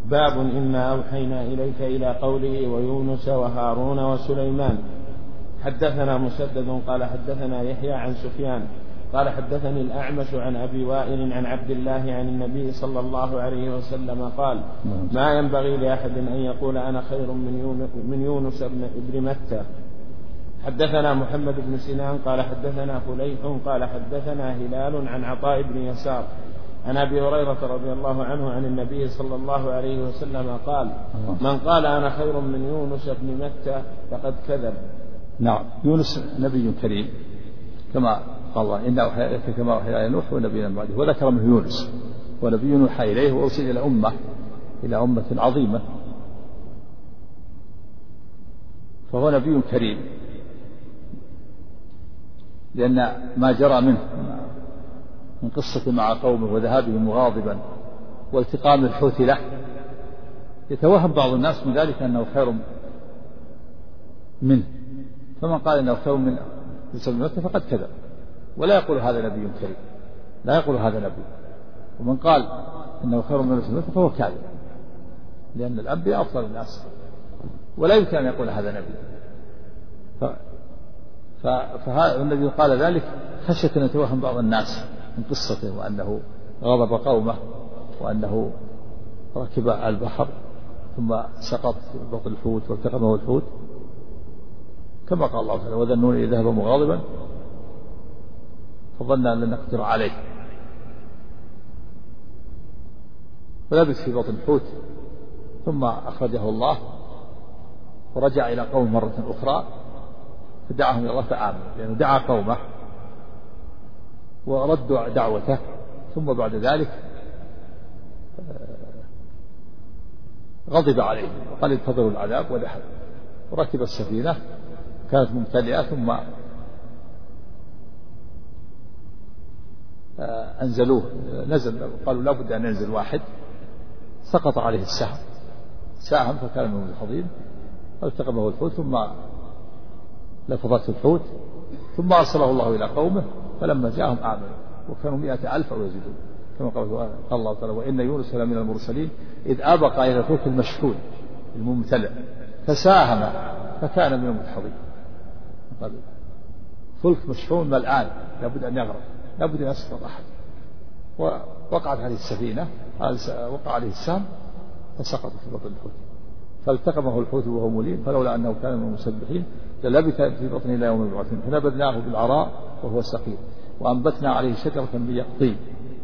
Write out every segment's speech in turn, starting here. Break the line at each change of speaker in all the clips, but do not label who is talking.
باب إنا أوحينا إليك إلى قوله ويونس وهارون وسليمان. حدثنا مسدد قال حدثنا يحيى عن سفيان قال حدثني الأعمش عن أبي وائل عن عبد الله عن النبي صلى الله عليه وسلم قال ما ينبغي لأحد أن يقول أنا خير من يونس بن متى. حدثنا محمد بن سنان قال حدثنا فليح قال حدثنا هلال عن عطاء بن يسار عن أبي هريرة رضي الله عنه عن النبي صلى الله عليه وسلم قال من قال أنا خير من يونس بن متى فقد كذب.
نعم. يونس نبي كريم كما قال الله إنا أوحينا إليك كما أوحينا إلى نوح ونبينا من بعده، وذكر منه يونس ونبي يوحى إليه وأرسل إلى أمة عظيمة، فهو نبي كريم لأن ما جرى منه من قصة مع قومه وذهابه مغاضبا والتقام الحوت له يتوهم بعض الناس من ذلك أنه خير منه، فمن قال أنه خير من يونس بن متى فقد كذب، ولا يقول هذا نبي كريم، لا يقول هذا نبي. ومن قال إنه خير من يونس بن متى فهو كاذب، لأن الأنبياء أفضل الناس ولا يمكن أن يقول هذا نبي. فالنبي قال ذلك خشية أن يتوهم بعض الناس من قصته وأنه غضب قومه وأنه ركب البحر ثم سقط في بطن الحوت والتقمه الحوت، كما قال الله تعالى وذا النون إذ ذهب مغاضبا فظن أن لن نقدر عليه، فلبث في بطن الحوت ثم أخرجه الله ورجع إلى قوم مرة أخرى فدعاهم إلى الله فآمنوا، لأنه دعا قومه وردوا دعوته، ثم بعد ذلك غضب عليهم وقال انتظروا العذاب ودخل وركب السفينة كانت ممتلئة، ثم أنزلوه نزل، قالوا لا بد أن ينزل واحد، سقط عليه السهم ساهم فكان من الحضيض فالتقمه الحوت ثم لفظته الحوت، ثم أرسله الله إلى قومه فلما جاءهم آمنوا وكانوا 100,000 أو يزيدون، كما قال الله تعالى وإن يونس لمن المرسلين إذ أبق إلى الفلك المشحون الممتلئ فساهم فكان من المدحضين. فلك مشحون ملآن لابد أن يغرق، لابد أن يسقط أحد، ووقعت عليه السفينة وقع عليه السهم فسقط في بطن الحوت فالتقمه الحوت وهو مليم، فلولا أنه كان من المسبحين للبث في بطنه إلى يوم يبعثون، فنبذناه بالعراء وهو سقيم وأنبتنا عليه شجرة من يقطين.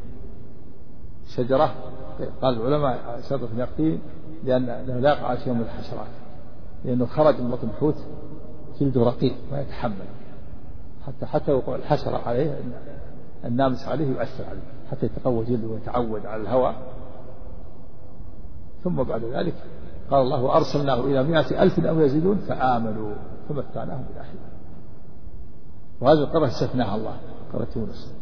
شجرة قال العلماء شجرة من يقطين لأنه لا يقع شيء من الحشرات، لأنه خرج من بطن الحوت جلده رقيق ما يتحمل، حتى وقوع الحشرة عليه النامس عليه يؤثر عليه حتى يتقوى جلده ويتعود على الهواء. ثم بعد ذلك قال الله وأرسلناه إلى 100,000 أو يزيدون فآمنوا فمتعناهم إلى حين. وهذه القرية استثناها الله قرية يونس،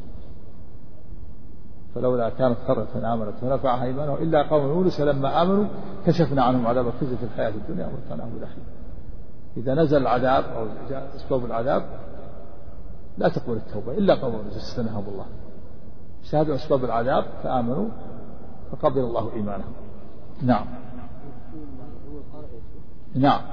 فلولا كانت قرية آمنت فنفعها إيمانها إلا قوم يونس لما آمنوا كشفنا عنهم عذاب الخزي في الحياة الدنيا ومتعناهم إلى حين. إذا نزل العذاب أو جاء أسباب العذاب لا تقبل التوبة إلا قوم يونس استثناهم الله، شاهدوا أسباب العذاب فآمنوا فقبل الله إيمانهم. نعم. نعم.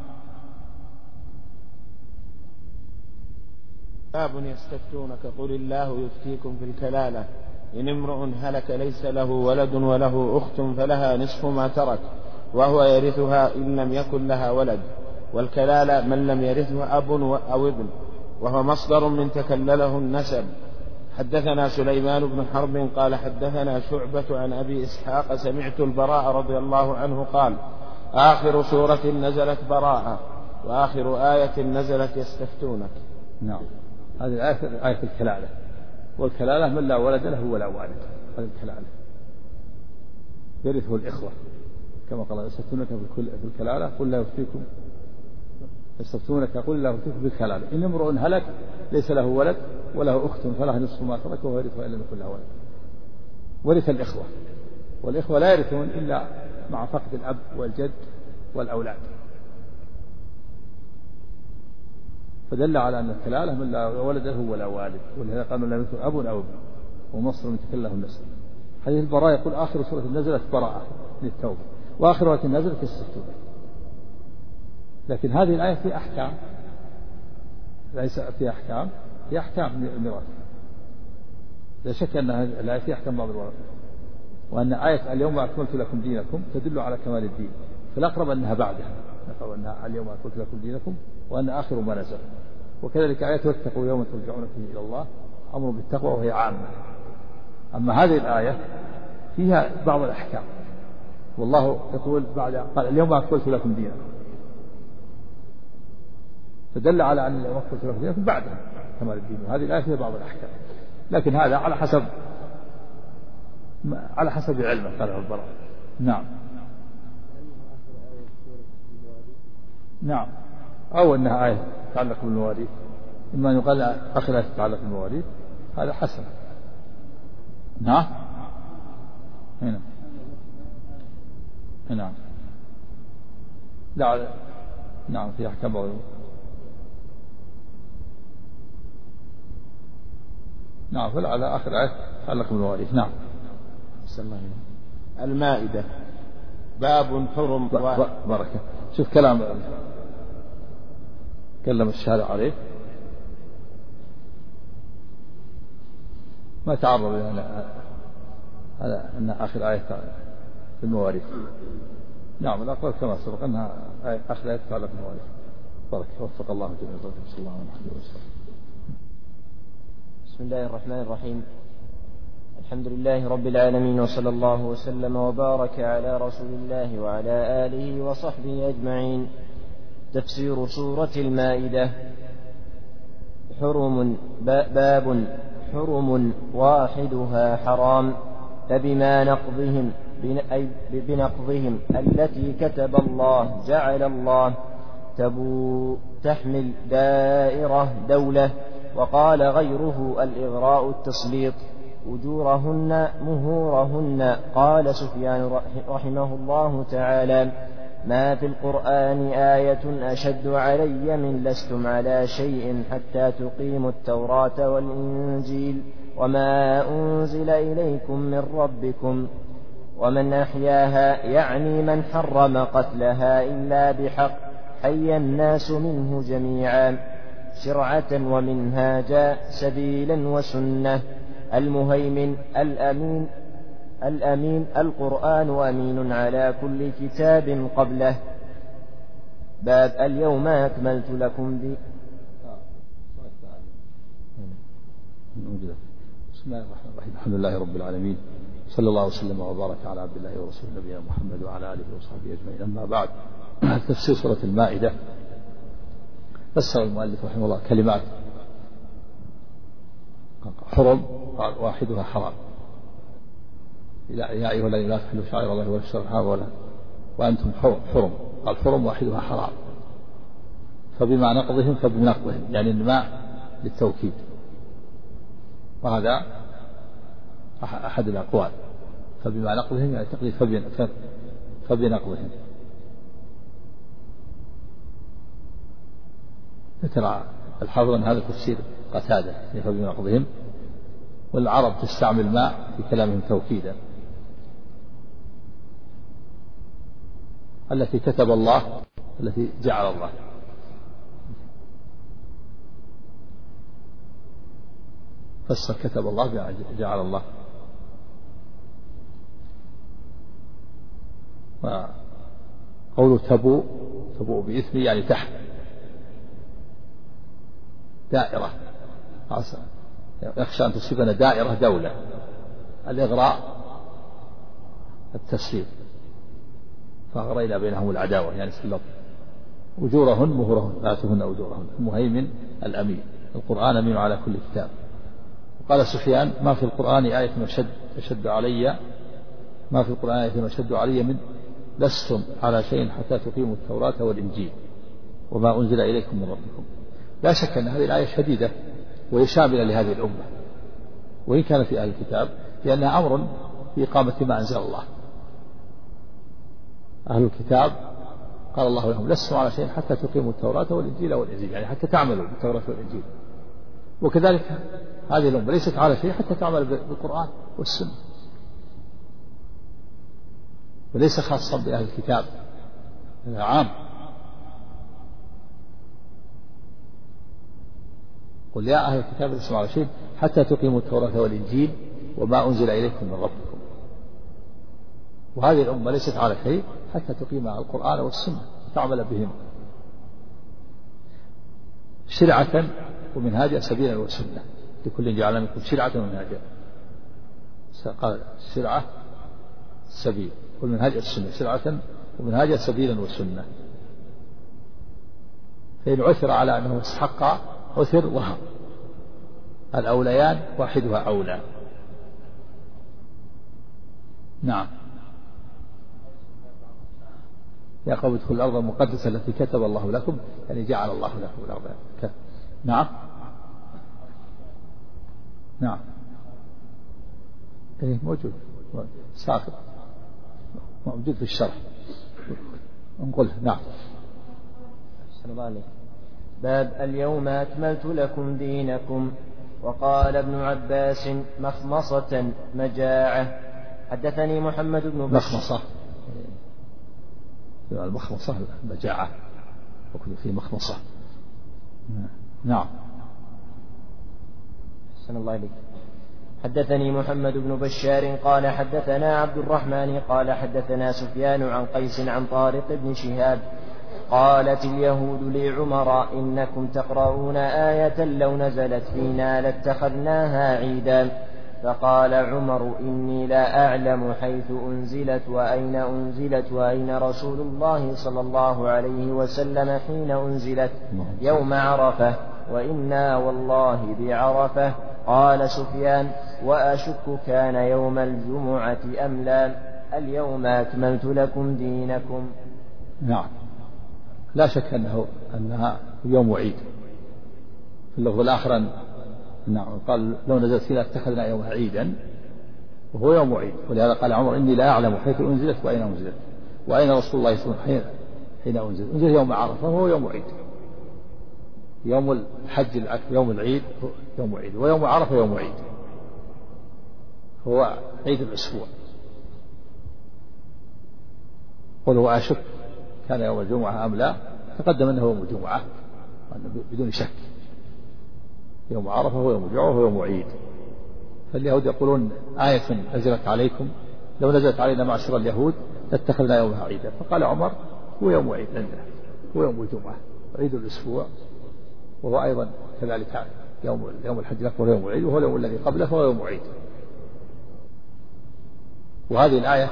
باب يستفتونك قل الله يفتيكم في الكلالة إن امرؤ هلك ليس له ولد وله أخت فلها نصف ما ترك وهو يرثها إن لم يكن لها ولد، والكلالة من لم يرثه أب أو ابن، وهو مصدر من تكلله النسب. حدثنا سليمان بن حرب قال حدثنا شعبة عن أبي إسحاق سمعت البراء رضي الله عنه قال آخر سورة نزلت براءة وآخر آية نزلت يستفتونك.
نعم. هذه الآية آية الكلالة، والكلالة من لا ولد له ولا والد، هذه الكلالة يرثه الإخوة كما قال يستفتونك في الكلالة قل لا يفتيكم يستفتونك قل لا يفتيكم في الكلالة إن امرؤ هلك ليس له ولد وله أخت فلها نصف ما ترك وهو يرثها إن لم يكن له ولد. ورث الإخوة، والإخوة لا يرثون إلا مع فقد الأب والجد والأولاد، فدل على أن الكلالة من لا ولد له ولا والد، ولهذا قال من لا يرثه أب أو ابن ومصر من تكله النسب. حديث البراء يقول آخر سورة نزلت براءة للتوبة، وآخر آية نزلت يستفتون. لكن هذه الآية في أحكام، ليس في أحكام، في أحكام الميراث. لا شك أن هذه الآية في أحكام بعض الورثة، وأن آية اليوم أكملت لكم دينكم تدل على كمال الدين، فالأقرب أنها بعدها، الأقرب أنها اليوم أكملت لكم دينكم وأن آخر ما نزل. وكذلك آية واتقوا يوم ترجعون فيه إلى الله أمر بالتقوى وهي عامة. أما هذه الآية فيها بعض الأحكام، والله يقول بعد قال اليوم أكملت لكم دينكم، فدل على أن اليوم أكملت لكم دينكم بعدها كمال الدين. وهذه الآية فيها بعض الأحكام، لكن هذا على حسب علمه قاله البراء. نعم نعم، أو أنها آية تتعلق بالمواريث، إما أن يقال آخر آية تتعلق بالمواريث، هذا حسن. نعم هنا نعم لا نعم في أحكام بعض. نعم فعلى آخر آية تتعلق بالمواريث. نعم.
المائدة باب حرم
بركة. شوف كلم الشارع عليه، ما تعرض على أن آخر آية في المواريث. نعم الأقوال كما سبق أنها آخر آية تتعلق بالمواريث. بركة. وفق الله جميعا. صلى الله عليه وسلم.
بسم الله الرحمن الرحيم. الحمد لله رب العالمين، وصلى الله وسلم وبارك على رسول الله وعلى آله وصحبه أجمعين. تفسير سورة المائدة. باب حرم واحدها حرام، فبما بنقضهم التي كتب الله جعل الله تحمل دائرة دولة. وقال غيره الإغراء التسليط، أجورهن مهورهن. قال سفيان رحمه الله تعالى: ما في القرآن آية أشد علي من لستم على شيء حتى تقيموا التوراة والإنجيل وما أنزل إليكم من ربكم. ومن أحياها يعني من حرم قتلها إلا بحق حي الناس منه جميعا، شرعة ومنهاجا، سبيلا وسنة. المهيمن الأمين القرآن أمين على كل كتاب قبله. باب اليوم أكملت لكم
بسم الله الرحمن الرحيم. الحمد لله رب العالمين، صلى الله وسلم وبارك على عبد الله ورسوله نبينا محمد وعلى آله وصحبه أجمعين. أما بعد، تفسير سورة المائدة. فسر المؤلف رحمه الله كلمات حرم قال واحدها حرام، يا أيها الذين لا تحلوا شعائر الله ولا تشتروا الحرام ولا وأنتم حرم. قال حرم واحدها حرام، فبما نقضهم فبنقضهم، يعني الماء للتوكيد، وهذا أحد الأقوال. فبما نقضهم يعني تقضي فبنقضهم. ذكر الحافظ أن هذا تفسير قتادة فبنقضهم، والعرب تستعمل ماء في كلامهم توكيدا. التي كتب الله، التي جعل الله. فسر كتب الله جعل الله. وقوله تبوء بإثم يعني تحت دائرة، يخشى أن تصيبنا دائرة دولة. الإغراء التسليط، فأغرينا بينهم العداوة يعني سلط. أجورهن مهورهن، آتوهن أجورهن. المهيمن الأمين القرآن أمين على كل كتاب. وقال سفيان: ما في القرآن آية أشد علي ما في القرآن آية أشد علي من لستم على شيء حتى تقيموا التوراة والإنجيل وما أنزل إليكم من ربكم. لا شك أن هذه الآية شديدة وهي شاملة لهذه الأمة، وإن كان في أهل الكتاب، لأنها أمر في إقامة ما أنزل الله. أهل الكتاب قال الله لهم: لستم على شيء حتى تقيموا التوراة والإنجيل يعني حتى تعملوا بالتوراة والإنجيل. وكذلك هذه الأمة ليست على شيء حتى تعمل بالقرآن والسنة. وليس خاصا بأهل الكتاب، هذا عام. قل يا أهل الكتاب لستم على شيء حتى تقيموا التوراة والإنجيل وما أنزل إليكم من ربكم. وهذه الأمة ليست على شيء حتى تقيم القرآن والسنة وتعمل بهم شرعة ومنهاجا سبيلا وسنة، لكل جعلنا منكم شرعة ومنهاجا. قال شرعة سبيل والمنهاج السنة، شرعة ومنهاجا سبيلا وسنة. فإن عثر على أنه استحق عثر وهم، الأوليان واحدها أولى. نعم. يا قوم ادخلوا الأرض المقدسة التي كتب الله لكم، يعني جعل الله لكم الأرض. نعم نعم إيه موجود ساقط موجود في الشرح نقول. نعم.
باب اليوم أكملت لكم دينكم. وقال ابن عباس مخمصة مجاعة. حدثني محمد بن
مخمصة، المخمصة مجاعة وكل فيه مخمصة. نعم.
أحسن الله إليك. حدثني محمد بن بشار قال حدثنا عبد الرحمن قال حدثنا سفيان عن قيس عن طارق بن شهاب قالت اليهود لعمر إنكم تقرؤون آية لو نزلت فينا لاتخذناها عيدا. فقال عمر إني لا أعلم حيث أنزلت وأين أنزلت وأين رسول الله صلى الله عليه وسلم حين أنزلت يوم عرفة وإنا والله بعرفة. قال سفيان وأشك كان يوم الجمعة أم لا. اليوم أكملت لكم دينكم.
نعم. لا شك أنها يوم عيد. في اللفظ الآخر نعم قال لو نزلت فينا اتخذنا يوم عيدا، وهو يوم عيد. ولهذا قال عمر إني لا أعلم حيث أنزلت وأين أنزلت وأين رسول الله صلى الله عليه وسلم حين أنزل يوم عرفة وهو يوم عيد. يوم الحج الأكبر يوم العيد يوم عيد، ويوم عرفة يوم عيد، هو عيد الأسبوع. قل هو أشك كان يوم الجمعة أم لا، تقدم أنه يوم الجمعة بدون شك. يوم عرفة هو يوم الجمعة وهو يوم عيد. فاليهود يقولون آية نزلت عليكم لو نزلت علينا معشر اليهود لاتخذنا يومها عيدا. فقال عمر هو يوم عيد عندنا، هو يوم الجمعة عيد الأسبوع، وهو أيضا كذلك يوم الحج الأكبر يوم العيد، وهو اليوم الذي قبله فهو يوم عيد. وهذه الآية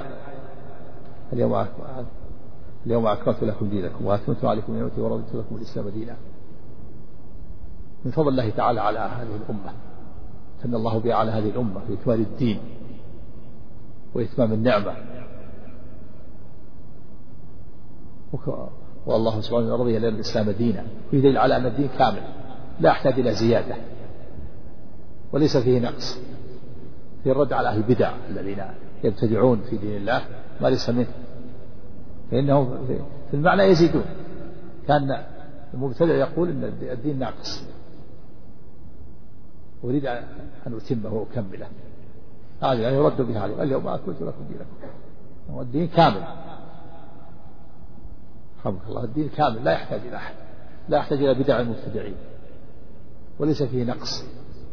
اليوم أكملت لكم دينكم وأتممت عليكم نعمتي ورضيت لكم الإسلام دينا، من فضل الله تعالى على هذه الأمة، ثنى الله بها على هذه الأمة في إكمال الدين وإتمام النعمة. والله سبحانه رضي لنا الإسلام دينا، في دليل على أن الدين كامل لا يحتاج إلى زيادة وليس فيه نقص. في الرد على أهل البدع الذين يبتدعون في دين الله ما ليس منه، فإنهم في المعنى يزيدون. كان المبتدع يقول أن الدين ناقص أريد أن أتمه وأكمله، هذا يعني يرد بها عليه اليوم أكملت لكم دينكم. والدين كامل رحمك الله، الدين كامل لا يحتاج إلى أحد، لا يحتاج إلى بدع المبتدعين، وليس فيه نقص.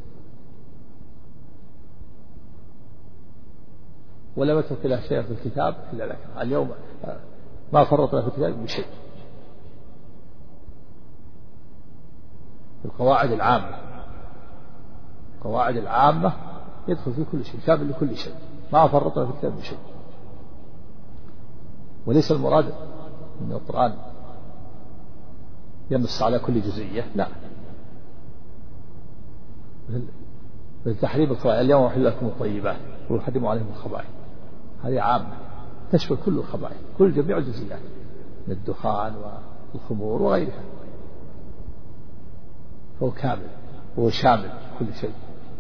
ولم يترك له شيء في الكتاب إلا ذكر. اليوم ما فرطنا في الكتاب بشيء. القواعد العامة، القواعد العامة يدخل في كل شيء، شامل لكل شيء، ما فرطنا في الكتاب بشيء. وليس المراد أن القرآن ينص على كل جزئية، لا، بالتحريم الخبائث اليوم أحل لكم الطيبات ويحرم عليهم الخبائث، هذه عامة تشمل كل الخبائث، كل جميع الجزئيات من الدخان والخمور وغيرها، فهو كامل وهو شامل كل شيء،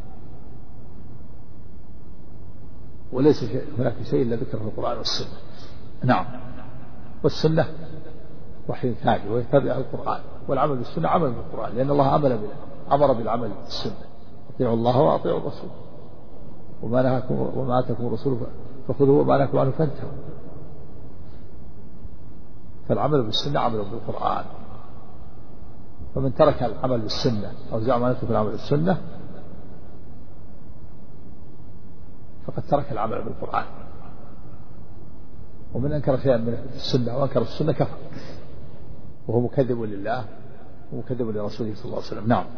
وليس هناك شيء إلا ذكره في القرآن والسنة. نعم. والسنة وحي ثاني ويتبع القرآن، والعمل بالسنة عمل بالقرآن، لأن الله أمر بالعمل بالسنة. أطيعوا الله وأطيعوا الرسول، وما آتاكم الرسول فخذوه وما نهاكم عنه فانتهوا. فالعمل بالسنة عمل بالقرآن. فمن ترك العمل بالسنة أو زعم أنه يترك العمل بالسنة فقد ترك العمل بالقرآن. ومن أنكر شيئا من السنة وأنكر السنة كفر وهو مكذب لله ومكذب لرسوله صلى الله عليه وسلم. نعم.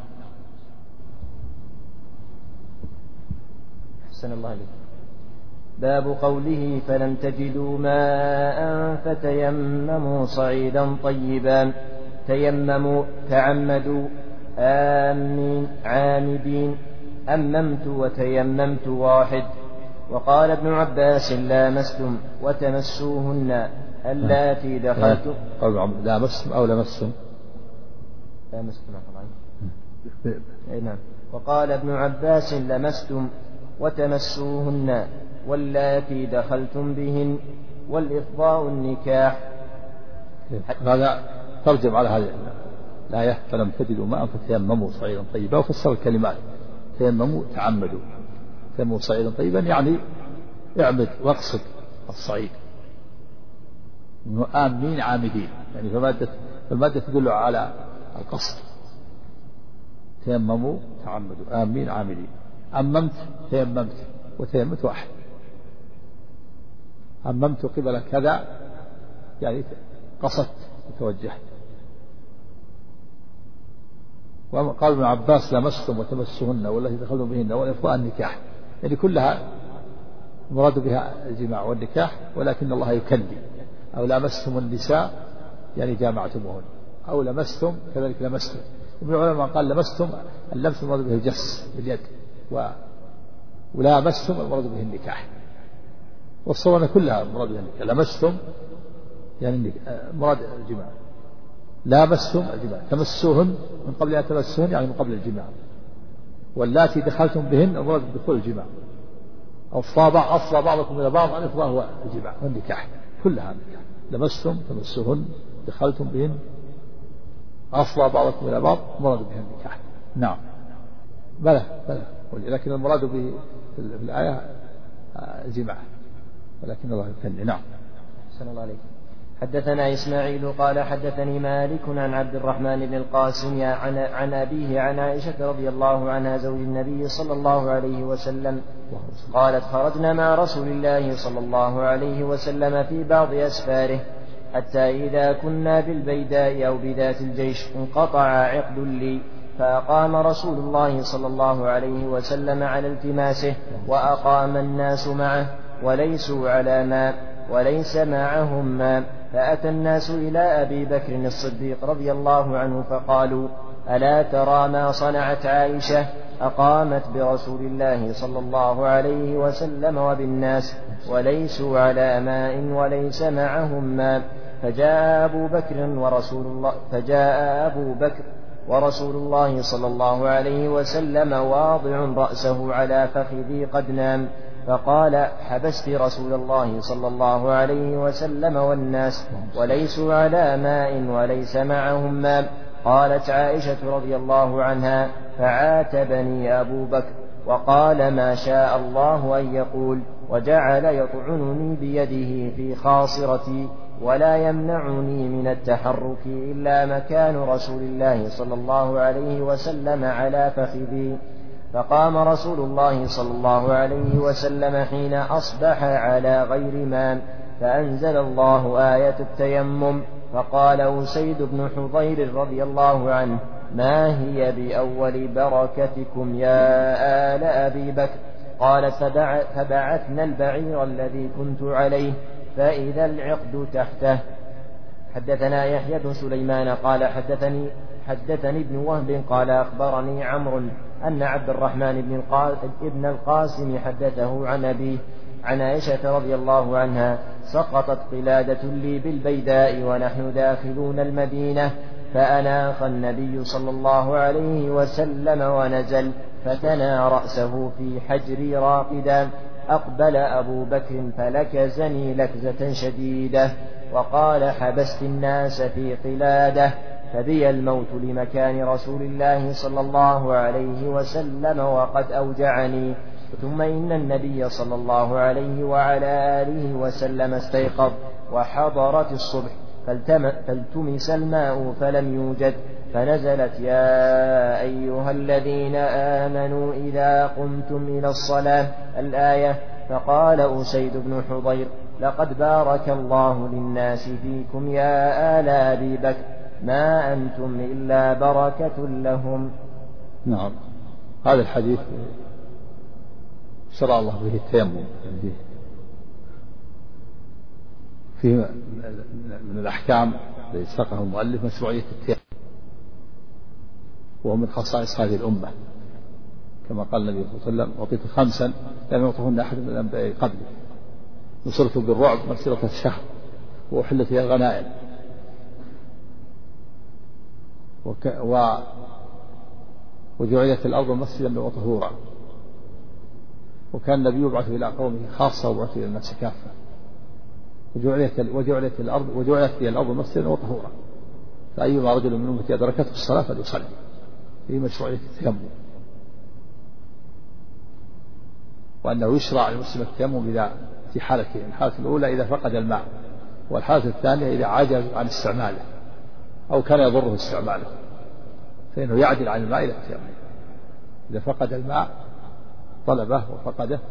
أحسن الله عليك. باب قوله فلم تجدوا ماء فتيمموا صعيدا طيبا. تيمموا تعمدوا آمين عامدين أممت وتيممت واحد. وقال ابن عباس لامستم وتمسوهن اللاتي دخلتم.
لامستم أو لمستم؟
لامستم نعم. وقال ابن عباس لمستم وتمسوهن واللاتي دخلتم بهن والإفضاء النكاح.
هذا ترجم على هذه الآية فلم تجدوا ماء فتيمموا صعيدا طيبا وفسر الكلمات. تيمموا تعمدوا. تيمموا صعيدا طيبا يعني اعمد واقصد الصعيد. آمين عامدين يعني فالمادة تدل على القصد. تيمموا تعمدوا آمين عامدين. أممت تيممت وتيممت واحد. أممت قبل كذا يعني قصدت وتوجهت. وقال ابن عباس لمستم وتمسهن والتي دخلتم بهن والإفضاء النكاح يعني كلها مراد بها الجماع والنكاح ولكن الله يكلم. أو لمستم النساء يعني جامعتموهن أو لمستم كذلك لمستم. ابن العلماء قال لمستم اللمس المراد به الجس باليد ولامستم المراد به النكاح. والصورة كلها مراد به النكاح. لمستم يعني مراد الجماع. لامستم الجماع. تمسوهن من قبل أن تمسوهن يعني من قبل الجماع. واللاتي دخلتم بهن المراد بدخول الجماع. أفضى بعضكم إلى بعض. الإفضاء هو الجماع والنكاح كلها النكاح. لمستم تمسوهن دخلتم بهن أفضى بعضكم إلى بعض مراد به النكاح. نعم. بلى لكن المراد به في الآية الجماع ولكن الله يكلم. نعم.
أحسن الله عليك. حدثنا إسماعيل قال حدثني مالك عن عبد الرحمن بن القاسم عن أبيه عن عائشة رضي الله عنها زوج النبي صلى الله عليه وسلم قالت خرجنا مع رسول الله صلى الله عليه وسلم في بعض أسفاره حتى إذا كنا بالبيداء أو بذات الجيش انقطع عقد لي فأقام رسول الله صلى الله عليه وسلم على التماسه وأقام الناس معه وليسوا على ماء وليس معهم ماء. فأتى الناس إلى أبي بكر الصديق رضي الله عنه فقالوا ألا ترى ما صنعت عائشة أقامت برسول الله صلى الله عليه وسلم وبالناس وليسوا على ماء وليس معهم ماء. فجاء أبو بكر ورسول الله صلى الله عليه وسلم واضع رأسه على فخذي قد نام فقال حبست رسول الله صلى الله عليه وسلم والناس وليسوا على ماء وليس معهم ماء. قالت عائشة رضي الله عنها فعاتبني أبو بكر وقال ما شاء الله أن يقول وجعل يطعنني بيده في خاصرتي ولا يمنعني من التحرك إلا مكان رسول الله صلى الله عليه وسلم على فخذي. فقام رسول الله صلى الله عليه وسلم حين أصبح على غير ماء فأنزل الله آية التيمم. فقال أسيد بن حضير رضي الله عنه ما هي بأول بركتكم يا آل أبي بكر؟ قالت فبعثنا البعير الذي كنت عليه فإذا العقد تحته. حدثنا يحيى بن سليمان قال حدثني ابن وهب قال أخبرني عمرو أن عبد الرحمن بن القاسم حدثه عن أبيه عن عائشة رضي الله عنها سقطت قلادة لي بالبيداء ونحن داخلون المدينة فأناخ النبي صلى الله عليه وسلم ونزل فتنى رأسه في حجري راقدا. أقبل أبو بكر فلكزني لكزة شديدة وقال حبست الناس في قلادة فبي الموت لمكان رسول الله صلى الله عليه وسلم وقد أوجعني. ثم إن النبي صلى الله عليه وعلى آله وسلم استيقظ وحضرت الصبح فالتمس الماء فلم يوجد، فنزلت يا أيها الذين آمنوا إذا قمتم إلى الصلاة الآية. فقال أسيد بن حضير: لقد بارك الله للناس فيكم يا آل أبي بكر، ما أنتم إلا بركة لهم.
نعم. هذا الحديث شرع الله به التيمم، فيه من الأحكام التي ساقها المؤلف مشروعية التيمم، وهو من خصائص هذه الأمة، كما قال النبي صلى الله عليه وسلم: أعطيت 5 لم يعطهن أحد من الأنبياء قبلي، نصرت بالرعب مسيرة الشهر، وأحلت لي الغنائم، وجعلت الأرض مسجدا وطهورا. وكان النبي يبعث إلى قومه خاصة ويبعث إلى الناس كافة، وجعلت لي الأرض مسجدا وطهورا، فأيما رجل من أمتي أدركته الصلاة فليصلي. في مشروعية التيمم، وأنه يشرع للمسلم التيمم إذا في حالتين: الحالة الأولى إذا فقد الماء، والحالة الثانية إذا عجز عن استعماله أو كان يضره استعماله، فإنه يعدل عن الماء إلى التيمم. إذا فقد الماء طلبه وفقده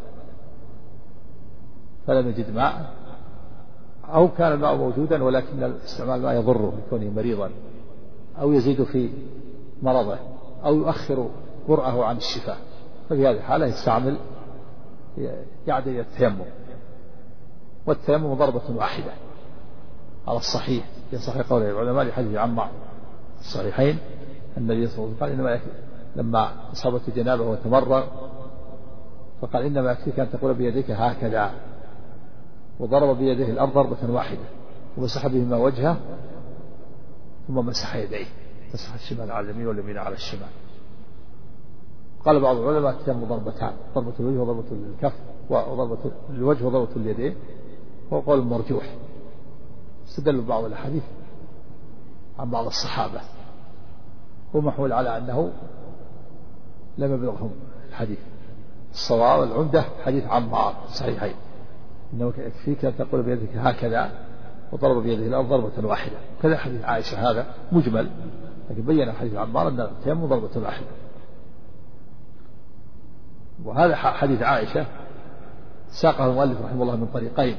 فلم يجد ماء، أو كان الماء موجودا ولكن استعمال الماء يضره لكونه مريضا، أو يزيد في مرضه، أو يؤخر برأه عن الشفاء، ففي هذه الحالة يستعمل يعدل إلى التيمم. والتيمم ضربة واحدة على الصحيح، في صحيح قول العلماء لحديث عمار الصحيحين: النبي صلى الله عليه وسلم قال: إنما لما أصابته جنابه وتمرغ فقال: إنما يكفيك أن تقول بيديك هكذا، وضرب بيده الأرض ضربة واحدة، ومسح بهما وجهه ثم مسح يديه، مسح الشمال على اليمين واليمين على الشمال. قال بعض العلماء: التيمم ضربتان، ضربة الوجه وضربة الكف، وضربة الوجه وضربة اليدين، هو قول مرجوح. استدل بعض الأحاديث عن بعض الصحابة، ومحمول على أنه لم يبلغهم الحديث. الصواب العمدة حديث عمار صحيحين: إنه يكفيك أن تقول بيدك هكذا، وضرب بيده الأرض ضربة واحدة. كذا حديث عائشة هذا مجمل، لكن بين حديث عمار أن التيمم ضربة واحدة. وهذا حديث عائشة ساقه المؤلف رحمه الله من طريقين.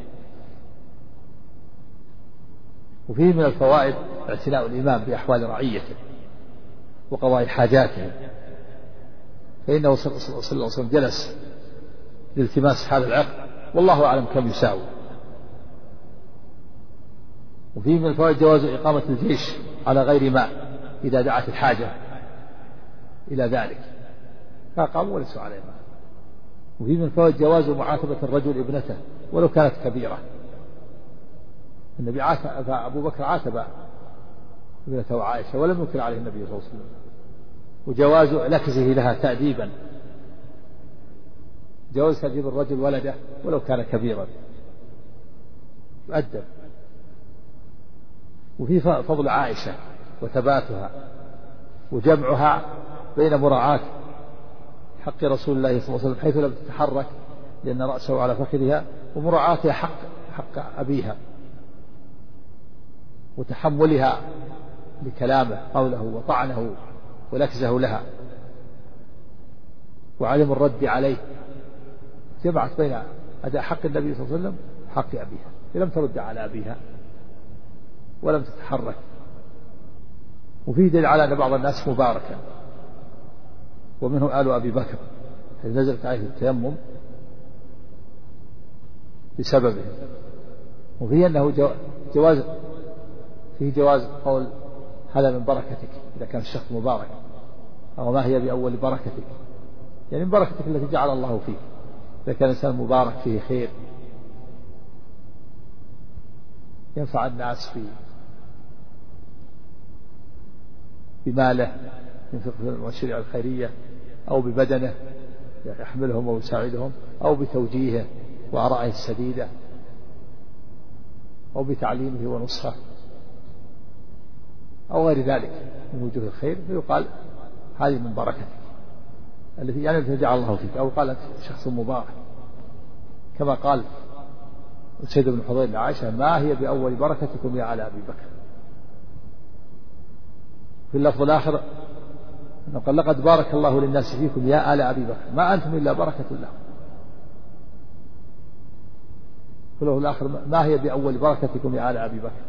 وفيه من الفوائد اعتناء الإمام بأحوال رعيته وقضاء حاجاتهم، فإنه صلى الله عليه وسلم جلس لالتماس حال العقل، والله أعلم كم يساوي. وفيه من الفوائد جواز إقامة الجيش على غير ماء إذا دعت الحاجة إلى ذلك، فقاموا وليسوا عليه ماء. وفيه من الفوائد جواز معاتبة الرجل ابنته ولو كانت كبيرة. النبي أبو بكر عاتب ابنته عائشة ولم ينكر عليه النبي صلى الله عليه وسلم. وجواز لكزه لها تأديبا، جواز تأديب الرجل ولده ولو كان كبيرا، يؤدب. وفي فضل عائشة وثباتها وجمعها بين مراعاة حق رسول الله صلى الله عليه وسلم حيث لم تتحرك لأن رأسه على فخذها، ومراعاتها حق أبيها، وتحملها لكلامه قوله وطعنه ولكزه لها، وعدم الرد عليه. جمعت بين أداء حق النبي صلى الله عليه وسلم حق أبيها، لم ترد على أبيها ولم تتحرك. وفيه دليل على أن بعض الناس مباركا، ومنهم آل أبي بكر حيث نزلت عليه التيمم بسببه. وفيه أنه جواز قول هذا من بركتك إذا كان الشخص مبارك، أو ما هي بأول بركتك، يعني من بركتك التي جعل الله فيك. إذا كان الإنسان مبارك فيه خير ينفع الناس بماله ينفق في المشاريع الخيرية، أو ببدنه يحملهم ويساعدهم، أو بتوجيهه وآرائه السديدة، أو بتعليمه ونصحه، أو غير ذلك من وجوه الخير، فيقال هذه من بركتك التي جعل الله فيك، أو قال أنت شخص مبارك، كما قال سيد بن حضير لعائشة: ما هي بأول بركتكم يا آل أبي بكر. في اللفظ الآخر أنه قال: لقد بارك الله للناس فيكم يا آل أبي بكر، ما أنتم إلا بركة لهم. في اللفظ الآخر: ما هي بأول بركتكم يا آل أبي بكر.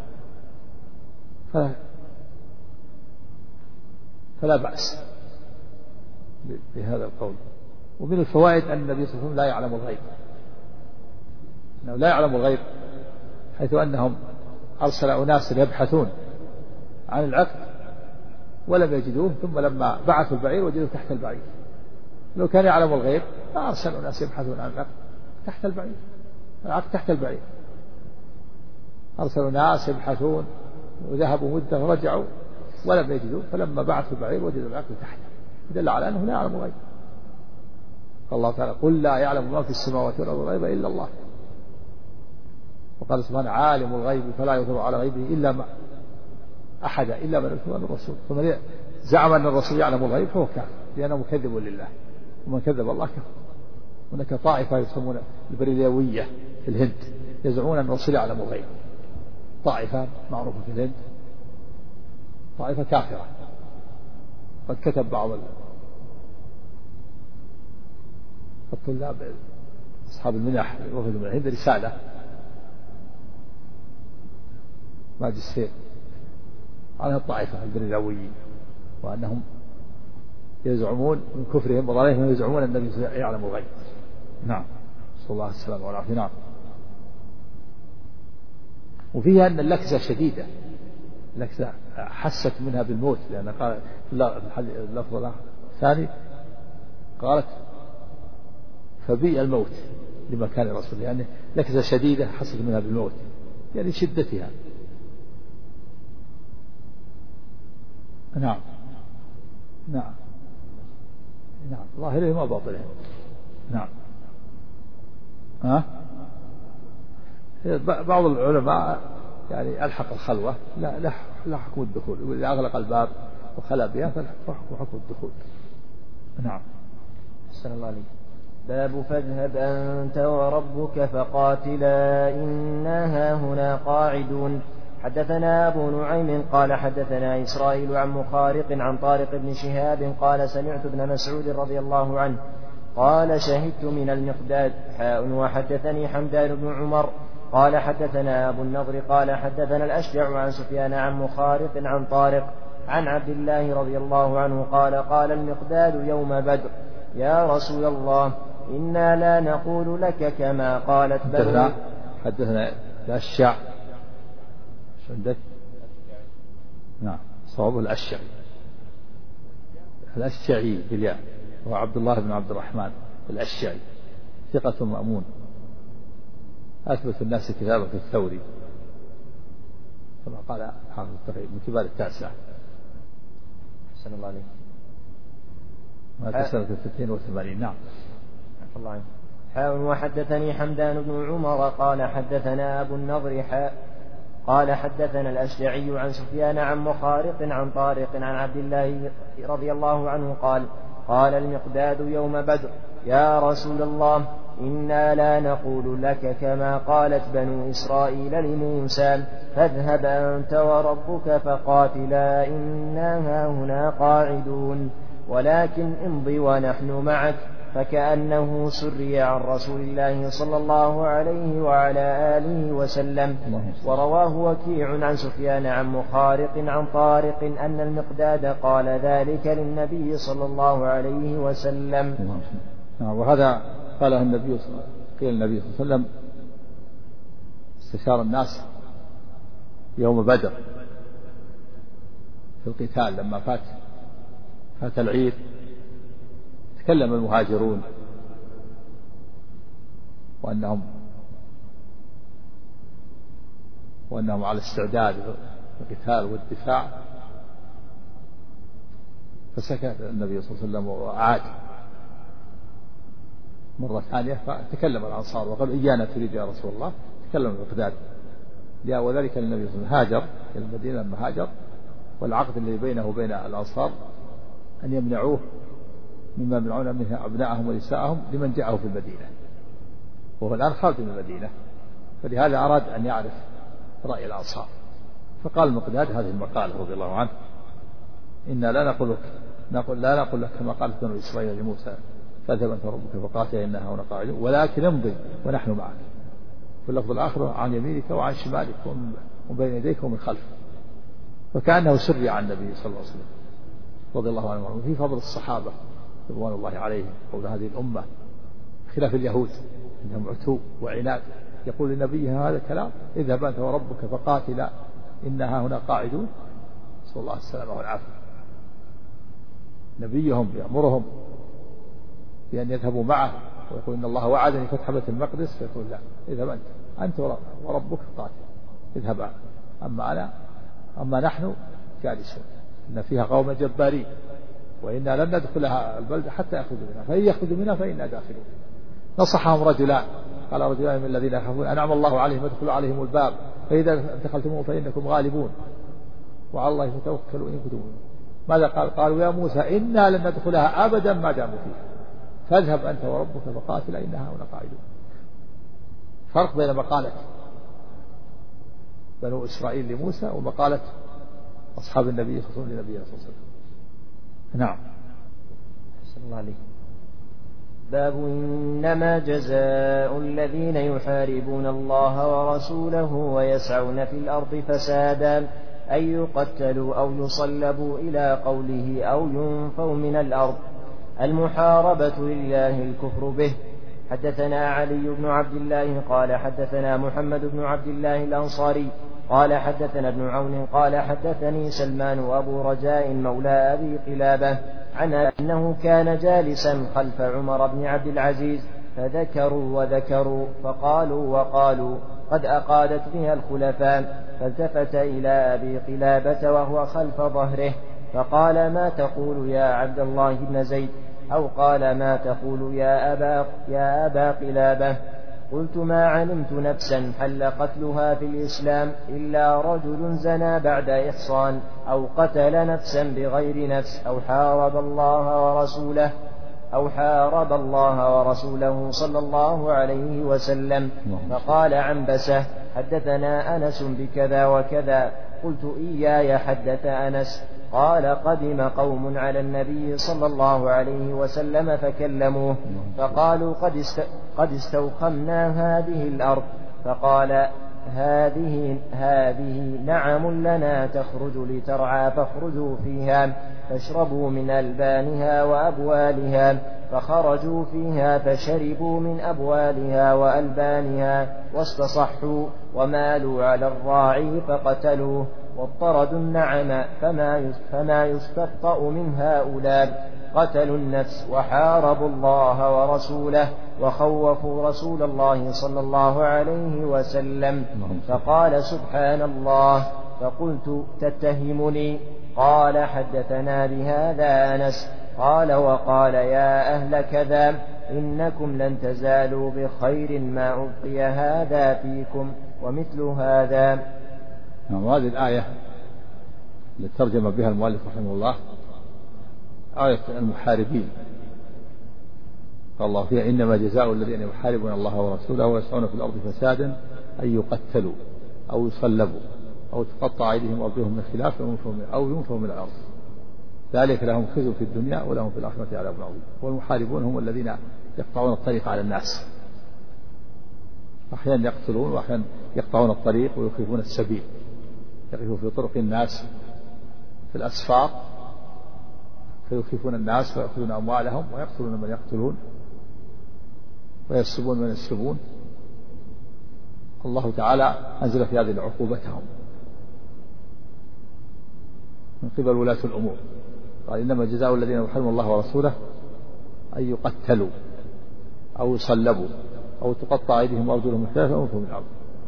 فلا بأس بهذا القول. ومن الفوائد أن النبي صلى الله عليه وسلم لا يعلم الغيب، أنه لا يعلم الغيب، حيث أنهم أرسل أناس يبحثون عن العقد ولم يجدوه، ثم لما بعثوا البعير وجدوه تحت البعير. لو كان يعلم الغيب فأرسل أناس يبحثون عن العقد تحت البعير، العقد تحت البعير. أرسلوا ناس يبحثون وذهبوا مدة ورجعوا ولم يجدوه، فلما بعثوا البعير وجدوا العقد تحته، دل على أنه لا يعلم الغيب. قال الله تعالى: قل لا يعلم ما في السماوات والأرض الغيب إلا الله. وقال سبحانه: عالم الغيب فلا يظهر على غيبه إلا ما أحد إلا من أرسله الرسول. فمن زعم أن الرسول يعلم الغيب فهو كافر، لأنه مكذب لله، ومن كذب الله كفر. هناك طائفة يسمون البريلوية في الهند يزعمون أن الرسول يعلم الغيب، طائفة معروفة في الهند، طائفة كافرة. قد كتب بعض الطلاب أصحاب المنح وفد من الهند رسالة ماجستير عن الطائفة البريلويين، وأنهم يزعمون من كفرهم وضلالهم يزعمون أن النبي يعلم الغيب. نعم، صلى الله عليه وسلم والعافية. نعم. وفيها أن اللكزة شديدة، اللكزة حست منها بالموت، لأن قال اللفظ الثاني قالت: فبيء الموت لمكان الرسول، يعني لكزة شديدة حست منها بالموت، يعني شدتها. نعم نعم نعم، ظاهره ما باطله. نعم. بعض العلماء يعني ألحق الخلوة لا حكم الدخول، وإذا أغلق الباب وخلا بها فحكم الدخول. نعم.
أحسن الله عليك. باب: فاذهب أنت وربك فقاتلا إنا هاهنا قاعدون. حدثنا أبو نعيم قال حدثنا إسرائيل عن مخارق عن طارق بن شهاب قال: سمعت ابن مسعود رضي الله عنه قال: شهدت من المقداد. وحدثني حمدان بن عمر قال حدثنا أبو النضر قال حدثنا الأشجع عن سفيان عن مخارق عن طارق عن عبد الله رضي الله عنه قال: قال المقداد يوم بدر: يا رسول الله، إنا لا نقول لك كما قالت بنو.
حدثنا الأشجع عندك. نعم، صواب الأشجعي بالياء، هو عبد الله بن عبد الرحمن الأشجعي، ثقة مأمون، أثبت الناس كتابة في الثوري كما قال حافظ التقريب، من كبار التاسعة.
أحسن الله عليك.
مات سنة 82. نعم.
الله عنه. وحدثني حمدان بن عمر قال حدثنا أبو النضر قال حدثنا الأشجعي عن سفيان عن مخارق عن طارق عن عبد الله رضي الله عنه قال: قال المقداد يوم بدر: يا رسول الله، إنا لا نقول لك كما قالت بنو إسرائيل لموسى: فاذهب أنت وربك فقاتلا إنا هاهنا قاعدون، ولكن امضي ونحن معك. فكأنه سري عن رسول الله صلى الله عليه وعلى آله وسلم. ورواه وكيع عن سفيان عن مخارق عن طارق أن المقداد قال ذلك للنبي صلى الله عليه وسلم.
وهذا قاله النبي قيل النبي صلى الله عليه وسلم استشار الناس يوم بدر في القتال، لما فات العيد تكلم المهاجرون وأنهم على استعداد للقتال والدفاع، فسكت النبي صلى الله عليه وسلم وعاد مرة ثانية، فتكلم الأنصار وقال: إيانا تريد يا رسول الله. تكلم المقداد، وذلك النبي صلى الله عليه وسلم هاجر إلى المدينة لما هاجر، والعقد الذي بينه وبين الأنصار أن يمنعوه مما يمنعون منه أبناءهم ونساءهم لمن جاءه في المدينة، وهو الآن خارج من المدينة، فلهذا أراد أن يعرف رأي الأنصار، فقال المقداد هذه المقالة رضي الله عنه: إنا لا نقول لك كما قالت بنو إسرائيل لموسى فاذهب أنت وربك فقاتلا إنا هنا قاعدون، ولكن امضي ونحن معك. في اللفظ الآخر: عن يمينك وعن شمالك ومن بين يديك ومن خلفك. فكأنه سري عن النبي صلى الله عليه وسلم رضي الله عنه. وفي فضل الصحابة رضوان الله عليهم قول هذه الأمة خلاف اليهود إنهم عتو وعناد، يقول لنبيه هذا الكلام: اذهب أنت وربك فقاتلا إنها هنا قاعدون. صلى الله عليه وسلم والعافية. نبيهم يأمرهم بأن يذهبوا معه ويقول: إن الله وعدني فتح بيت المقدس، فيقول: لا، اذهب أنت وربك قاتل، اذهب. أما نحن جالسون، إن فيها قوم جبارين وإنا لن ندخلها البلد حتى يخرجوا منها، فإن يخرجوا منها فإنا داخلون. نصحهم رجلان، قال رجلان من الذين يخافون أنعم الله عليهم ادخلوا عليهم الباب فإذا دخلتموه فإنكم غالبون وعلى الله فتوكلوا إن كنتم مؤمنين. ماذا قالوا: يا موسى إنا لن ندخلها أبدا ما داموا فيها فاذهب أنت وربك فقاتلا إنها هنا قاعدون. فرق بين مقالة بنو إسرائيل لموسى ومقالة أصحاب النبي صلى الله عليه وسلم. نعم.
صلى الله عليه. باب إنما جزاء الذين يحاربون الله ورسوله ويسعون في الأرض فسادا أن يقتلوا أو يصلبوا إلى قوله أو ينفوا من الأرض. المحاربة لله الكفر به. حدثنا علي بن عبد الله قال حدثنا محمد بن عبد الله الأنصاري قال حدثنا ابن عون قال حدثني سلمان وأبو رجاء مولى أبي قلابة عن أنه كان جالسا خلف عمر بن عبد العزيز فذكروا وذكروا فقالوا وقالوا قد أقادت بها الخلفاء، فالتفت إلى أبي قلابة وهو خلف ظهره فقال: ما تقول يا عبد الله بن زيد؟ أو قال: ما تقول يا أبا قلابة؟ قلت: ما علمت نفسا حل قتلها في الإسلام إلا رجل زنى بعد إحصان أو قتل نفسا بغير نفس أو حارب الله ورسوله صلى الله عليه وسلم. فقال عنبسة: حدثنا أنس بكذا وكذا. قلت: إياي حدث أنس. قال: قدم قوم على النبي صلى الله عليه وسلم فكلموه فقالوا: قد استوخمنا هذه الأرض. فقال: هذه نعم لنا تخرج لترعى فاخرجوا فيها فاشربوا من ألبانها وأبوالها. فخرجوا فيها فشربوا من أبوالها وألبانها واستصحوا ومالوا على الراعي فقتلوه واضطردوا النعم فما يستبطأ من هؤلاء. قتلوا النفس وحاربوا الله ورسوله وخوفوا رسول الله صلى الله عليه وسلم. فقال: سبحان الله. فقلت: تتهمني؟ قال: حدثنا بهذا أنس. قال: وقال: يا أهل كذا إنكم لن تزالوا بخير ما أبقي هذا فيكم ومثل هذا.
هذه الآية التي ترجم بها المؤلف رحمه الله آية المحاربين. قال الله فيها: إنما جزاء الذين يحاربون الله ورسوله ويسعون في الأرض فسادا أن يقتلوا أو يصلبوا أو تقطع أيديهم وأرجلهم من خلاف أو ينفوا من الأرض، ذلك لهم خزي في الدنيا ولهم في الآخرة عذاب عظيم. والمحاربون هم الذين يقطعون الطريق على الناس، أحيانا يقتلون وأحيانا يقطعون الطريق ويخيفون السبيل، يقفوا في طرق الناس في الأسفار فيخيفون الناس ويأخذون أموالهم ويقتلون من يقتلون ويسلبون من يسلبون. الله تعالى أنزل في هذه عقوبتهم من قبل ولاة الأمور. قال: إنما جزاء الذين يحاربون الله ورسوله أن يقتلوا أو يصلبوا أو تقطع أيديهم وأرجلهم من خلاف أو ينفوا من الأرض.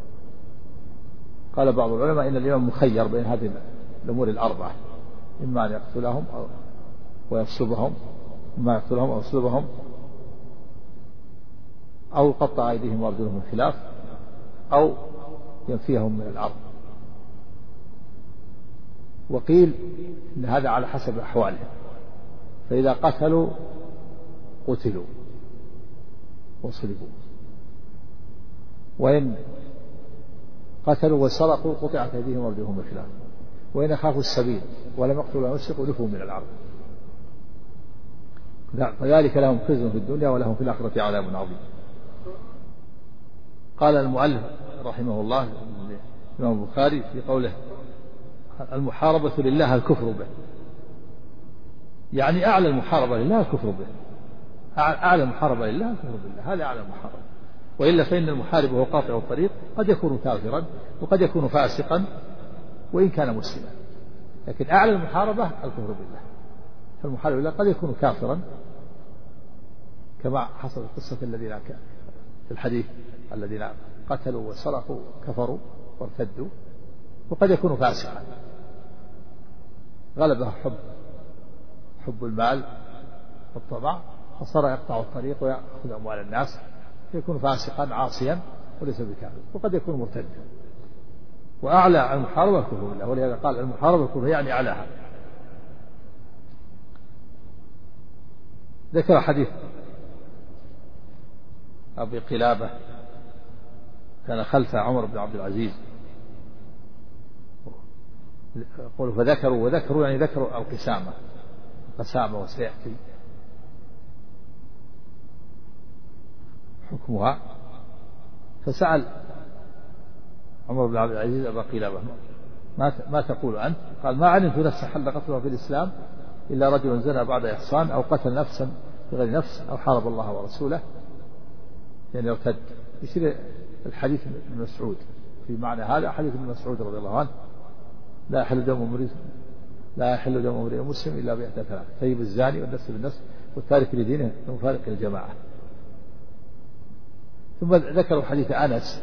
قال بعض العلماء إن الإمام مخير بين هذه الأمور الأربعة، إما أن يقتلهم أو ويصلبهم، إما يقتلهم أو يصلبهم أو يقطع أيديهم وأرجلهم من خلاف أو ينفيهم من الأرض. وقيل إن هذا على حسب أحوالهم، فإذا قتلوا قتلوا وصلبوا، وإن قتلوا وسرقوا قطعت أيديهم وأرجلهم من خلاف وإن خافوا السبيل ولم يقتلوا ولا يسرقوا نفوا من العرض فذلك لهم خزي في الدنيا ولهم في الآخرة عذاب عظيم. قال المؤلف رحمه الله الإمام البخاري في قوله المحاربة لله الكفر به، يعني أعلى المحاربة لله الكفر به، أعلى المحاربة لله الكفر بالله، هذا أعلى المحاربة. وإلا فإن المحارب وهو قاطع الطريق قد يكون كافرا وقد يكون فاسقا وإن كان مسلما، لكن أعلى المحاربة الكفر بالله. فالمحارب بالله قد يكون كافرا كما حصل في قصة الذين في الحديث الذين قتلوا وسرقوا كفروا وارتدوا، وقد يكون فاسقا غلبه حب المال والطمع فصار يقطع الطريق ويأخذ أموال الناس، يكون فاسقا عاصيا وليس بكافر، وقد يكون مرتدا. وأعلى المحاربة الكفر بالله، ولهذا قال المحاربة الكفر يعني أعلاها. ذكر حديث أبي قلابة كان خلف عمر بن عبد العزيز، يقول وذكروا يعني ذكروا القسامة وسيأتي حكمها. فسأل عمر بن عبد العزيز أبا قلابة ما تقول أنت؟ قال ما علمت نفسا حل قتلها في الإسلام إلا رجل زنى بعد إحصان أو قتل نفسا بغير نفس أو حارب الله ورسوله، يعني ارتد. يصير الحديث ابن مسعود في معنى هذا، حديث ابن مسعود رضي الله عنه لا يحل دم امرئ مسلم إلا بإحدى ثلاث: طيب الزاني والنفس بالنفس والتارك لدينه المفارق للجماعة. ثم ذكروا حديث أنس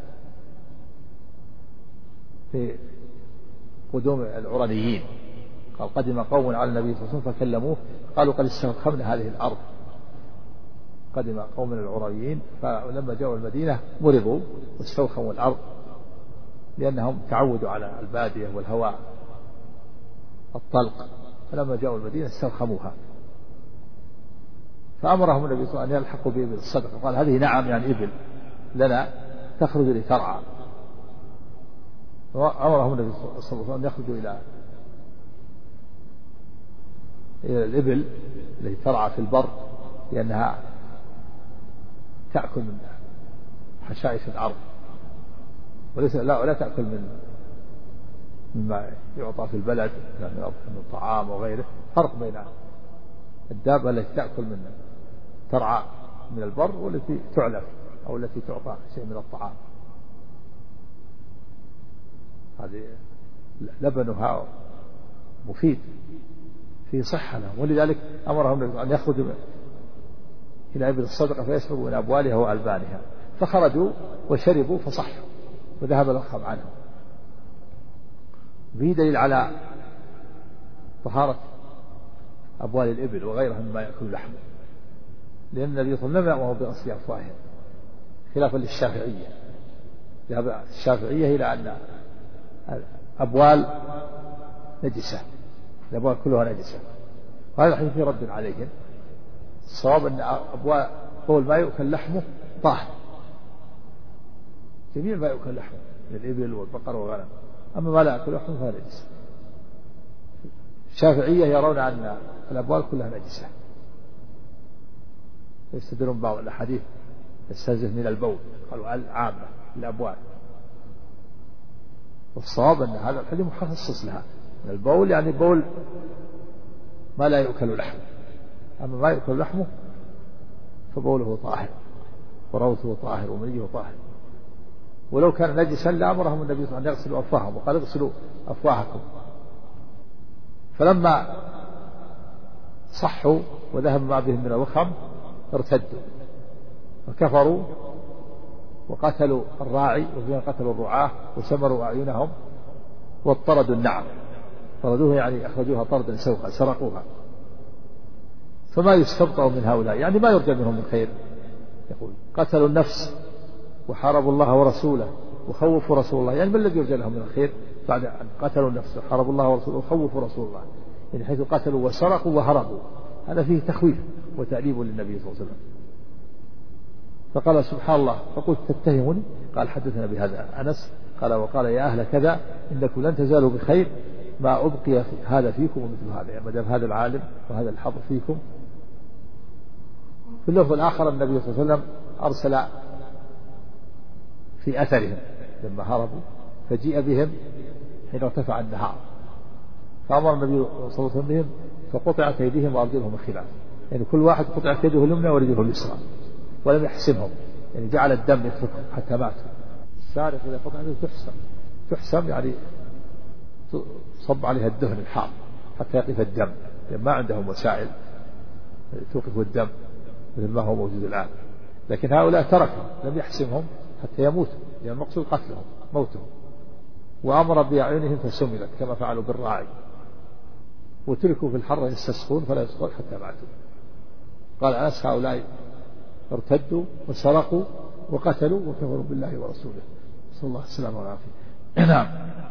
في قدوم العرنيين، قال قدم قوم على النبي صلى الله عليه وسلم فكلموه قالوا قد استوخمنا هذه الأرض. قدم قوم العرنيين فلما جاءوا المدينة مرضوا واستوخموا الأرض لأنهم تعودوا على البادية والهواء الطلق، فلما جاءوا المدينة استوخموها. فأمرهم النبي صلى الله عليه وسلم أن يلحقوا بإبل الصدقة، قال هذه نعم يعني إبل لنا تخرج لترعى. أمرهم النبي صلى الله عليه وسلم أن يخرجوا إلى الإبل التي ترعى في البر لأنها تأكل من حشائش الأرض ولا تأكل مما يعطى في البلد من الطعام وغيره. فرق بين الدابة التي تأكل من ترعى من البر والتي تعلف أو التي تعطى شيء من الطعام، هذه لبنها مفيد في صحة لهم. ولذلك أمرهم أن يخرجوا إلى إبل الصدقة فيشربوا من أبوالها وألبانها، فخرجوا وشربوا فصحوا وذهب الأخم عنهم. به دليل على طهارة أبوال الإبل وغيرها مما يأكل لحمه، لأن النبي صلى الله عليه وسلم لم يأمر بغسل أفواههم خلافا للشافعية. ذهب الشافعية إلى أن أبوال نجسة، الأبوال كلها نجسة، وهذا الحديث فيه رد عليهم. الصواب أن أبوال بول ما يؤكل لحمه طاهر، جميع ما يؤكل لحمه من الإبل والبقر والغنم، أما ما لا يأكل لحمه فهو نجس. الشافعية يرون أن الأبوال كلها نجسة، يستدلون بعض الأحاديث يستنزف من البول، قالوا عامة الأبوال، والصواب أن هذا الحديث مخصص لها من البول، يعني بول ما لا يؤكل لحمه، أما ما يؤكل لحمه فبوله طاهر وروثه طاهر ومنيه طاهر. ولو كان نجسا لأمرهم النبي صلى الله عليه وسلم أن يغسلوا أفواههم وقال اغسلوا أفواهكم. فلما صحوا وذهب ما بهم من الوخم ارتدوا وكفروا وقتلوا الراعي وفيها قتلوا الرعاة وسمروا أعينهم واضطردوا النعم، طردوها يعني أخرجوها طردا سوقا سرقوها. فما يستبطأ من هؤلاء، يعني ما يرجى منهم من خير. يقول قتلوا النفس وحاربوا الله ورسوله وخوفوا رسول الله، يعني ما الذي يرجى لهم من الخير بعد أن قتلوا النفس وحاربوا الله ورسوله وخوفوا رسول الله؟ يعني حيث قتلوا وسرقوا وهربوا، هذا فيه تخويف وتأديب للنبي صلى الله عليه وسلم. فقال سبحان الله، فقلت تتهمني؟ قال حدثنا بهذا أنس قال وقال يا أهل كذا إنكم لن تزالوا بخير ما أبقي هذا فيكم ومثل هذا، يعني ما دام هذا العالم وهذا الحظ فيكم. في اللفظ الآخر النبي صلى الله عليه وسلم أرسل في أثرهم لما هربوا، فجيء بهم حين ارتفع النهار، فأمر النبي صلى الله عليه وسلم بهم فقطعت أيديهم وأرجلهم الخلاف، يعني كل واحد قطعت يده اليمنى ورجله اليسرى ولم يحسمهم، يعني جعل الدم يتركهم حتى ماتوا. السارق إذا قطع يده تحسم يعني صب عليها الدهن الحار حتى يقف الدم، يعني ما عندهم وسائل توقف الدم مثل ما هو موجود الآن. لكن هؤلاء تركهم لم يحسمهم حتى يموتوا، يعني المقصود قتلهم موتهم، وأمر بأعينهم فسملت كما فعلوا بالراعي، وتركوا في الحر يستسقون فلا يسقون حتى ماتوا. قال أنس هؤلاء ارتدوا وسرقوا وقتلوا وكفروا بالله ورسوله، صلى الله عليه وسلم والعافية. نعم.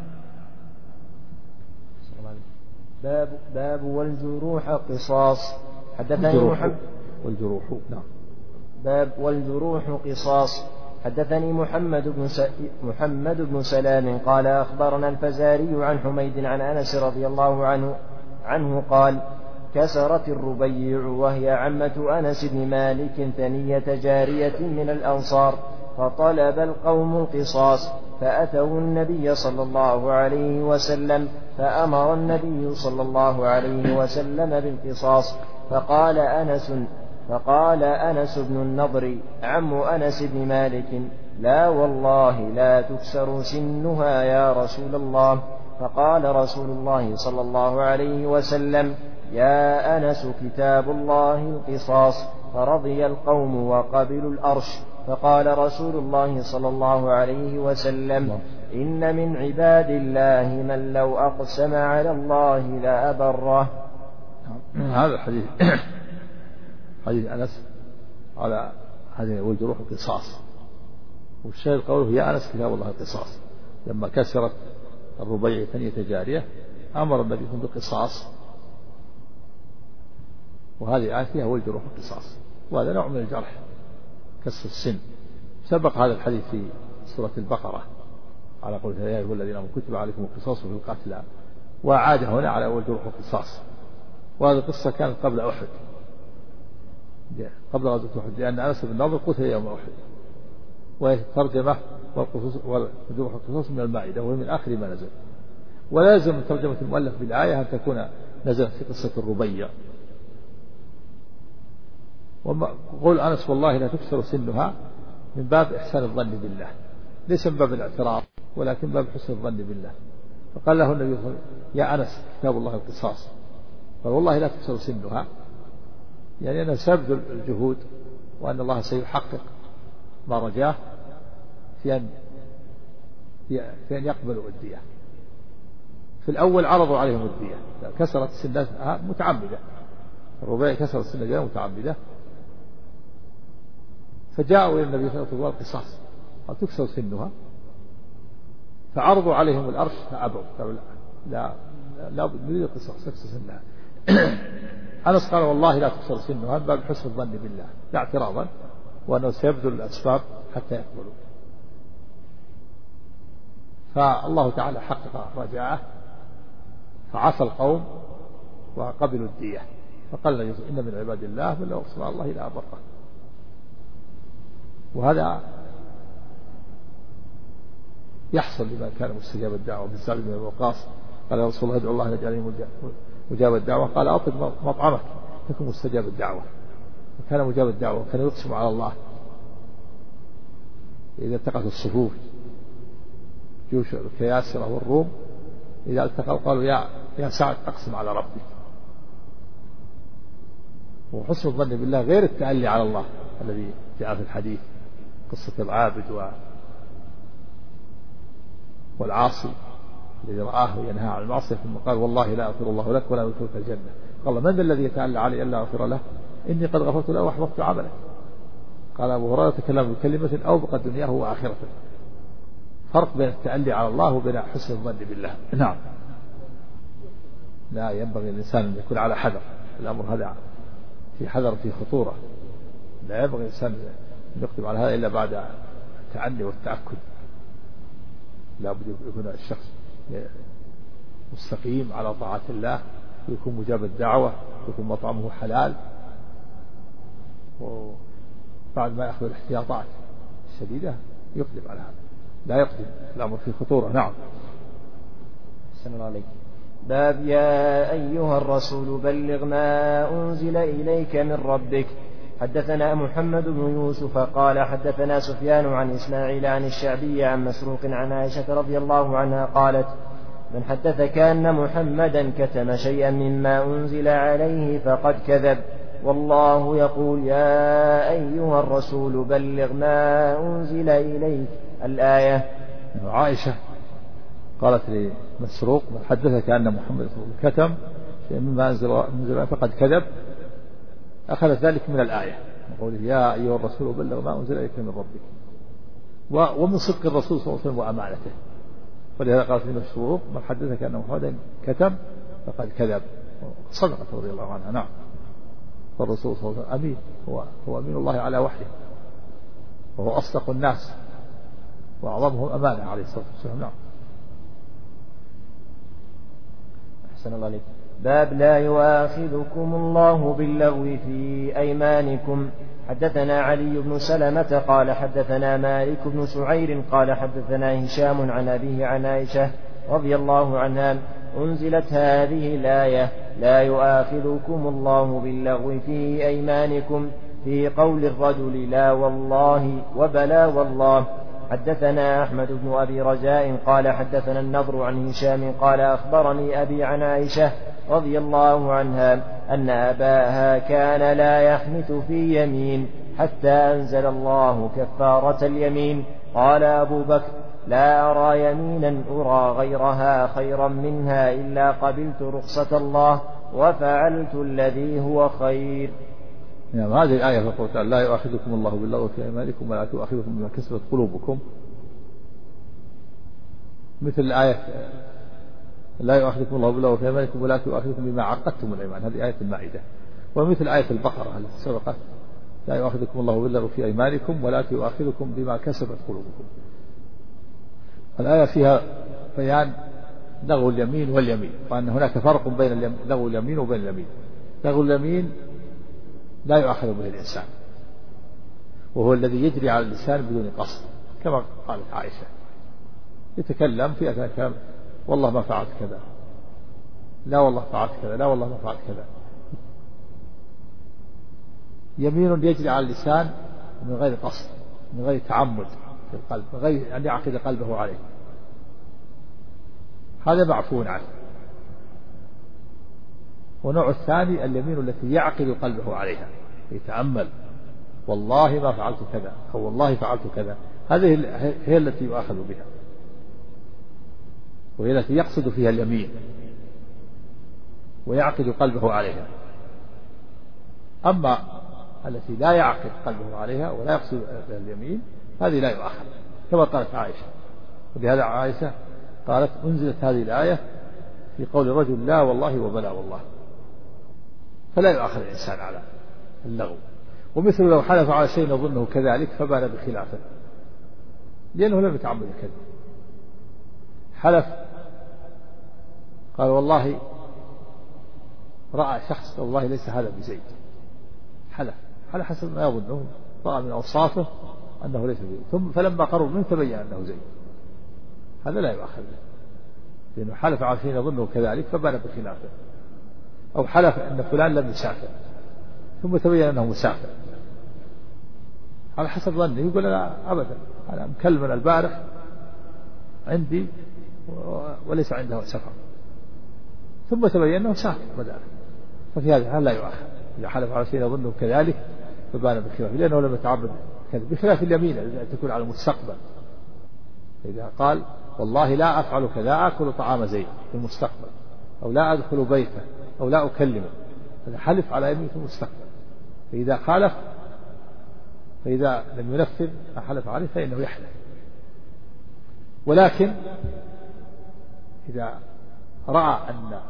باب والجروح قصاص. حدثني
والجروح نعم.
باب والجروح قصاص. حدثني محمد بن سلام قال أخبرنا الفزاري عن حميد عن أنس رضي الله عنه قال كسرت الربيع وهي عمة أنس بن مالك ثنية جارية من الأنصار، فطلب القوم القصاص، فأتوا النبي صلى الله عليه وسلم، فأمر النبي صلى الله عليه وسلم بالقصاص. فقال أنس بن النضر عم أنس بن مالك لا والله لا تكسر سنها يا رسول الله. فقال رسول الله صلى الله عليه وسلم يا أنس كتاب الله القصاص، فرضي القوم وقبلوا الأرش. فقال رسول الله صلى الله عليه وسلم إن من عباد الله من لو أقسم على الله لأبره.
هذا الحديث حديث أنس على هذه والجروح قصاص، والشاهد قوله يا أنس كتاب الله القصاص، لما كسرت الربيع ثنية جارية أمر النبي بالقصاص، وهذه آية فيها والجروح قصاص، وهذا نوع من الجرح كسر السن. سبق هذا الحديث في سورة البقرة على قول يا أيها الذين آمنوا كتب عليكم القصاص في القتلى، وعاد هنا على والجروح قصاص. وهذه القصة كانت قبل أحد، قبل غزوة أحد، لأن أنس بن النضر قتل يوم أحد، وهي ترجمة والجروح القصاص من المائدة، وهي من آخر ما نزل. ولا يلزم من ترجمة المؤلف بالآية أن تكون نزلت في قصة الربيع. وقول أنس والله لا تكسر سنها من باب إحسان الظن بالله، ليس من باب الاعتراض ولكن باب حسن الظن بالله. فقال له النبي صلى الله عليه وسلم يا أنس كتاب الله القصاص، قال والله لا تكسر سنها، يعني أنه سيبذل الجهود وأن الله سيحقق ما رجاه في أن يقبلوا الدية. في الأول عرضوا عليهم الدية، كسرت سنها متعمدة، الربيع كسرت سنها متعمدة، فجاءوا إلى النبي صلى الله عليه وسلم القصاص قال تكسر سنها، فعرضوا عليهم الأرش فأبوا، قالوا لا نريد القصاص تكسر سنها. أنس قال والله لا تكسر سنها، باب حسن الظن بالله لا اعتراضا، وأنه سيبذل الأسباب حتى يقبلوا. فالله تعالى حقق رجاءه فعفى القوم وقبلوا الدية، فقال إن من عباد الله من لو أقسم على الله لا أبره. وهذا يحصل لمن كان مستجاب الدعوة. من سعد بن وقاص قال يا رسول الله ادعو الله ان يجعلني مجاب الدعوة، قال أطلب مطعمك تكن مستجاب الدعوة. وكان مجاب الدعوة كان يقسم على الله إذا التقت الصفوف جيوش الكياسرة والروم، إذا التقوا قالوا يا سعد أقسم على ربي. وحسن الظن بالله غير التألي على الله الذي جاء في الحديث قصة العابد والعاصي الذي رآه ينهى عن المعصية ثم قال والله لا أغفر الله لك ولا أدخلك الجنة. قال من الذي يتألى علي ألا أغفر له؟ إني قد غفرت له وأحبطت عمله. قال أبو هريرة تكلم بكلمة أوبقت دنياه وآخرته. فرق بين التألي على الله وبين حسن الظن بالله. نعم. لا ينبغي الإنسان أن يكون على حذر، الأمر هذا في حذر في خطورة، لا ينبغي الإنسان أن يقدم على هذا إلا بعد التعني والتأكد. لا بد يكون الشخص مستقيم على طاعة الله، ويكون مجاب الدعوة، ويكون مطعمه حلال، وبعد ما يأخذ الاحتياطات الشديدة يقدم على هذا، لا يقدم الأمر في خطورة. نعم.
أحسن الله عليك. باب يا أيها الرسول بلغ ما أنزل إليك من ربك. حدثنا محمد بن يوسف قال حدثنا سفيان عن إسماعيل عن الشعبي عن مسروق عن عائشة رضي الله عنها قالت من حدثك أن محمدا كتم شيئا مما أنزل عليه فقد كذب، والله يقول يا أيها الرسول بلغ ما أنزل إليك الآية.
عائشة قالت لمسروق من حدثك أن محمد كتم شيئا مما أنزل فقد كذب، أخذت ذلك من الآية وقوله يا أيها الرسول بلغ ما أنزل إليك من ربك، ومن صدق الرسول صلى الله عليه وسلم وأمانته، ولهذا قالت لمسروق من حدثك أن محمدا كتم فقد كذب، صدقت رضي الله عنها. نعم. فالرسول صلى الله عليه وسلم أمين، هو أمين الله على وحيه، وهو أصدق الناس وأعظمهم أمانة عليه الصلاة والسلام. نعم.
أحسن الله عليك. باب لا يؤاخذكم الله باللغو في أيمانكم. حدثنا علي بن سلمة قال حدثنا مالك بن سعير قال حدثنا هشام عن أبيه عن عائشة رضي الله عنها أنزلت هذه الآية لا يؤاخذكم الله باللغو في أيمانكم في قول الرجل لا والله وبلا والله. حدثنا أحمد بن أبي رجاء قال حدثنا النضر عن هشام قال أخبرني أبي عن عائشة رضي الله عنها أن أباها كان لا يحنث في يمين حتى أنزل الله كفارة اليمين. قال أبو بكر لا أرى يمينا أرى غيرها خيرا منها إلا قبلت رخصة الله وفعلت الذي هو خير.
يعني هذه الآية في القرآن لا يؤاخذكم الله باللغو في أيمانكم ولا تؤاخذكم بما كسبت قلوبكم، مثل الآية لا يؤاخذكم الله باللغو في أيمانكم ولا تؤاخذكم بما عقدتم الأيمان، هذه آية المائدة. ومثل آية البقرة التي سبقت لا يؤاخذكم الله باللغو في أيمانكم ولا تؤاخذكم بما كسبت قلوبكم. الآية فيها بيان لغو اليمين واليمين، وأن هناك فرق بين لغو اليمين وبين اليمين. لغو اليمين لا يؤاخذ به الإنسان، وهو الذي يجري على اللسان بدون قصد، كما قالت عائشة يتكلم في أثناء الكلام والله ما فعلت كذا، لا والله فعلت كذا، لا والله ما فعلت كذا. يمين يجري على اللسان من غير قصد، من غير تعمد في القلب، من غير أن يعقد قلبه عليه، هذا معفو عنه. ونوع الثاني اليمين التي يعقد قلبه عليها، يتأمل والله ما فعلت كذا أو والله فعلت كذا، هذه هي التي يؤاخذ بها، وهي التي يقصد فيها اليمين ويعقد قلبه عليها. أما التي لا يعقد قلبه عليها ولا يقصد اليمين هذه لا يؤاخذ، كما قالت عائشة. ولهذا عائشة قالت أنزلت هذه الآية في قول الرجل لا والله وبلا والله، فلا يؤاخذ الإنسان على اللغو. ومثل لو حلف على شيء يظنه كذلك فبان بخلافه، لأنه لم يتعمد الكذب. حلف قال والله رأى شخص والله ليس هذا بزيد، حلف على حسب ما يظنه، رأى من أوصافه أنه ليس بزيد، ثم فلما قرب منه تبين أنه زيد، هذا لا يؤاخذ به، لأنه حلف على شيء يظنه كذلك فبان بخلافه. أو حلف أن فلان لم يسافر ثم تبين أنه مسافر، على حسب ظنه يقول لا أبدا أنا مكلم من البارح عندي وليس عنده سفر، ثم تبين أنه سافر بدأ، ففي هذا الحال لا يؤاخذ إذا حلف على شيء يظنه كذلك فبان بخلافه، لأنه لم يتعبد كذب، بخلاف اليمين التي تكون على المستقبل. إذا قال والله لا أفعل كذا، أكل طعام زيد في المستقبل، أو لا أدخل بيته، أو لا أكلمه، هذا حلف على يمين في المستقبل. فإذا خالف، فإذا لم ينفذ ما حلف عليه فإنه يحلف. ولكن إذا رأى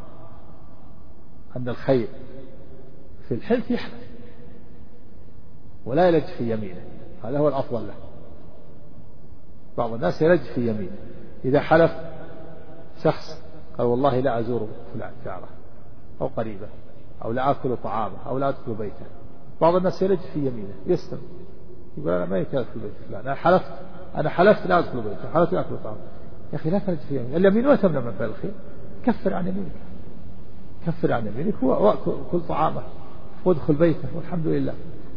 أن الخير في الحلف يحلف ولا يلج في يمينه، هذا هو الأفضل له. بعض الناس يلج في يمينه إذا حلف شخص قال والله لا أزور فلان جاره أو قريبه أو لا أكل طعامه أو لا أدخل بيته، بعض الناس يلج في يمينه يسلم يقول أنا ما يكاد في بيت فلان، أنا حلفت لا أدخل بيته، حلفت لا أكل طعامه. يا أخي لا تلج في يمينه، اليمين ولا تمنع من فعل الخير، كفر عن يمينك، كفر عن يمينك وكل طعامه وادخل بيته والحمد لله.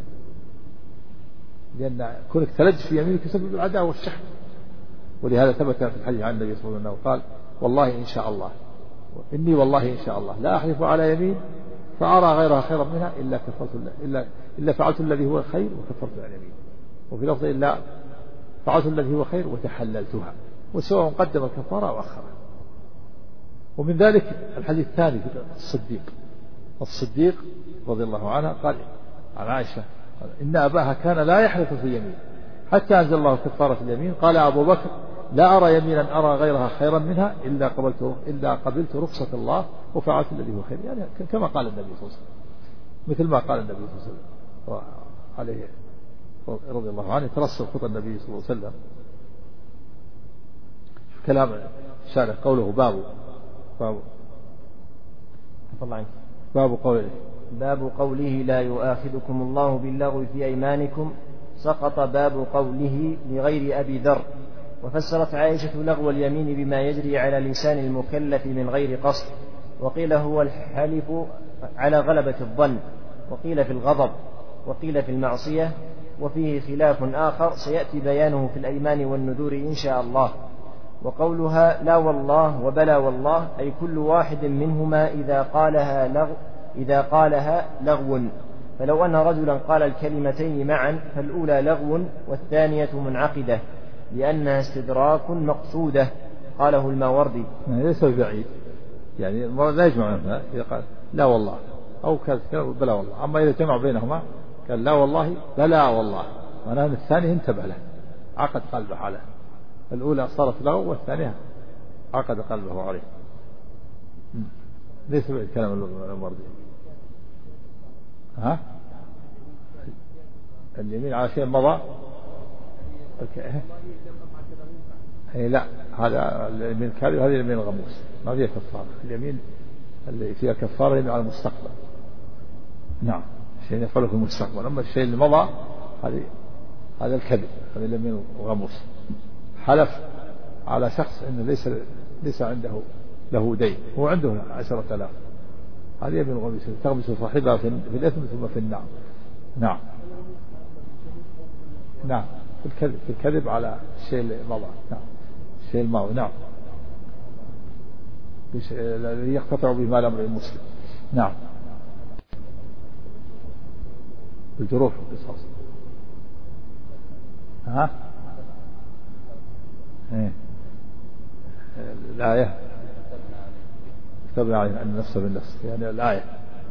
لأن كونك تلج في يمينك يسبب العداوة والشحن. ولهذا ثبت في الحديث عن النبي صلى الله عليه وسلم قال والله إن شاء الله إني والله إن شاء الله لا أحلف على يمين فأرى غيرها خيرا منها إلا فعلت الذي هو خير وكفرت عن يمين، وفي لفظ إلا فعلت الذي هو خير وتحللتها، وسواء قدم الكفارة أو أخرها. ومن ذلك الحديث الثاني في الصديق رضي الله عنها قال عن عائشة إن أباها كان لا يحلف في يمين حتى أنزل الله كفارة اليمين. قال أبو بكر لا أرى يمينا أرى غيرها خيرا منها إلا قبلت رخصة الله وفعلت الذي هو خير، يعني كما قال النبي صلى الله عليه وسلم، مثل ما قال النبي صلى الله عليه وسلم عليه رضي الله عنه ترسل خطى النبي صلى الله عليه وسلم. كلام شارح قوله
باب قوله لا يؤاخذكم الله باللغو في أيمانكم، سقط باب قوله لغير أبي ذر. وفسرت عائشة لغو اليمين بما يجري على لسان المكلف من غير قصد، وقيل هو الحلف على غلبة الظن، وقيل في الغضب، وقيل في المعصية، وفيه خلاف آخر سيأتي بيانه في الأيمان والنذور إن شاء الله. وقولها لا والله وبلا والله أي كل واحد منهما إذا قالها لغو، فلو أن رجلا قال الكلمتين معا فالأولى لغو والثانية منعقدة لأنها استدراك مقصودة، قاله الماوردي.
ليس بعيد، يعني لا يجمع بينهما، إذا قال لا والله أو كذا بلا والله، أما إذا جمع بينهما قال لا والله بلا والله، معناه الثاني انتبه له عقد قلبه عليه، الأولى صارت لغو والثانية عقد قلبه عليه. ليس بعيد كلام الماوردي. اليمين على شيء مضى لا، هذا اليمين الكاذب، هذه اليمين الغموس ما فيها كفارة. اليمين اللي فيها كفارة يمين على المستقبل، نعم، شيء يفعله في المستقبل. أما الشيء اللي مضى هذا الكذب، هذا اليمين الغموس. حلف على شخص إنه ليس عنده له دين، هو عنده 10,000، هذه يمين الغموس تغمس صاحبها في الإثم ثم في النار. نعم في الكذب على الشيء اللي مضى، نعم الشيء الماضي، نعم الذي يقتطع به مال امرئ مسلم. نعم الجروح والقصاص. الآية كتبنا عليه أن النفس بالنفس، يعني الآية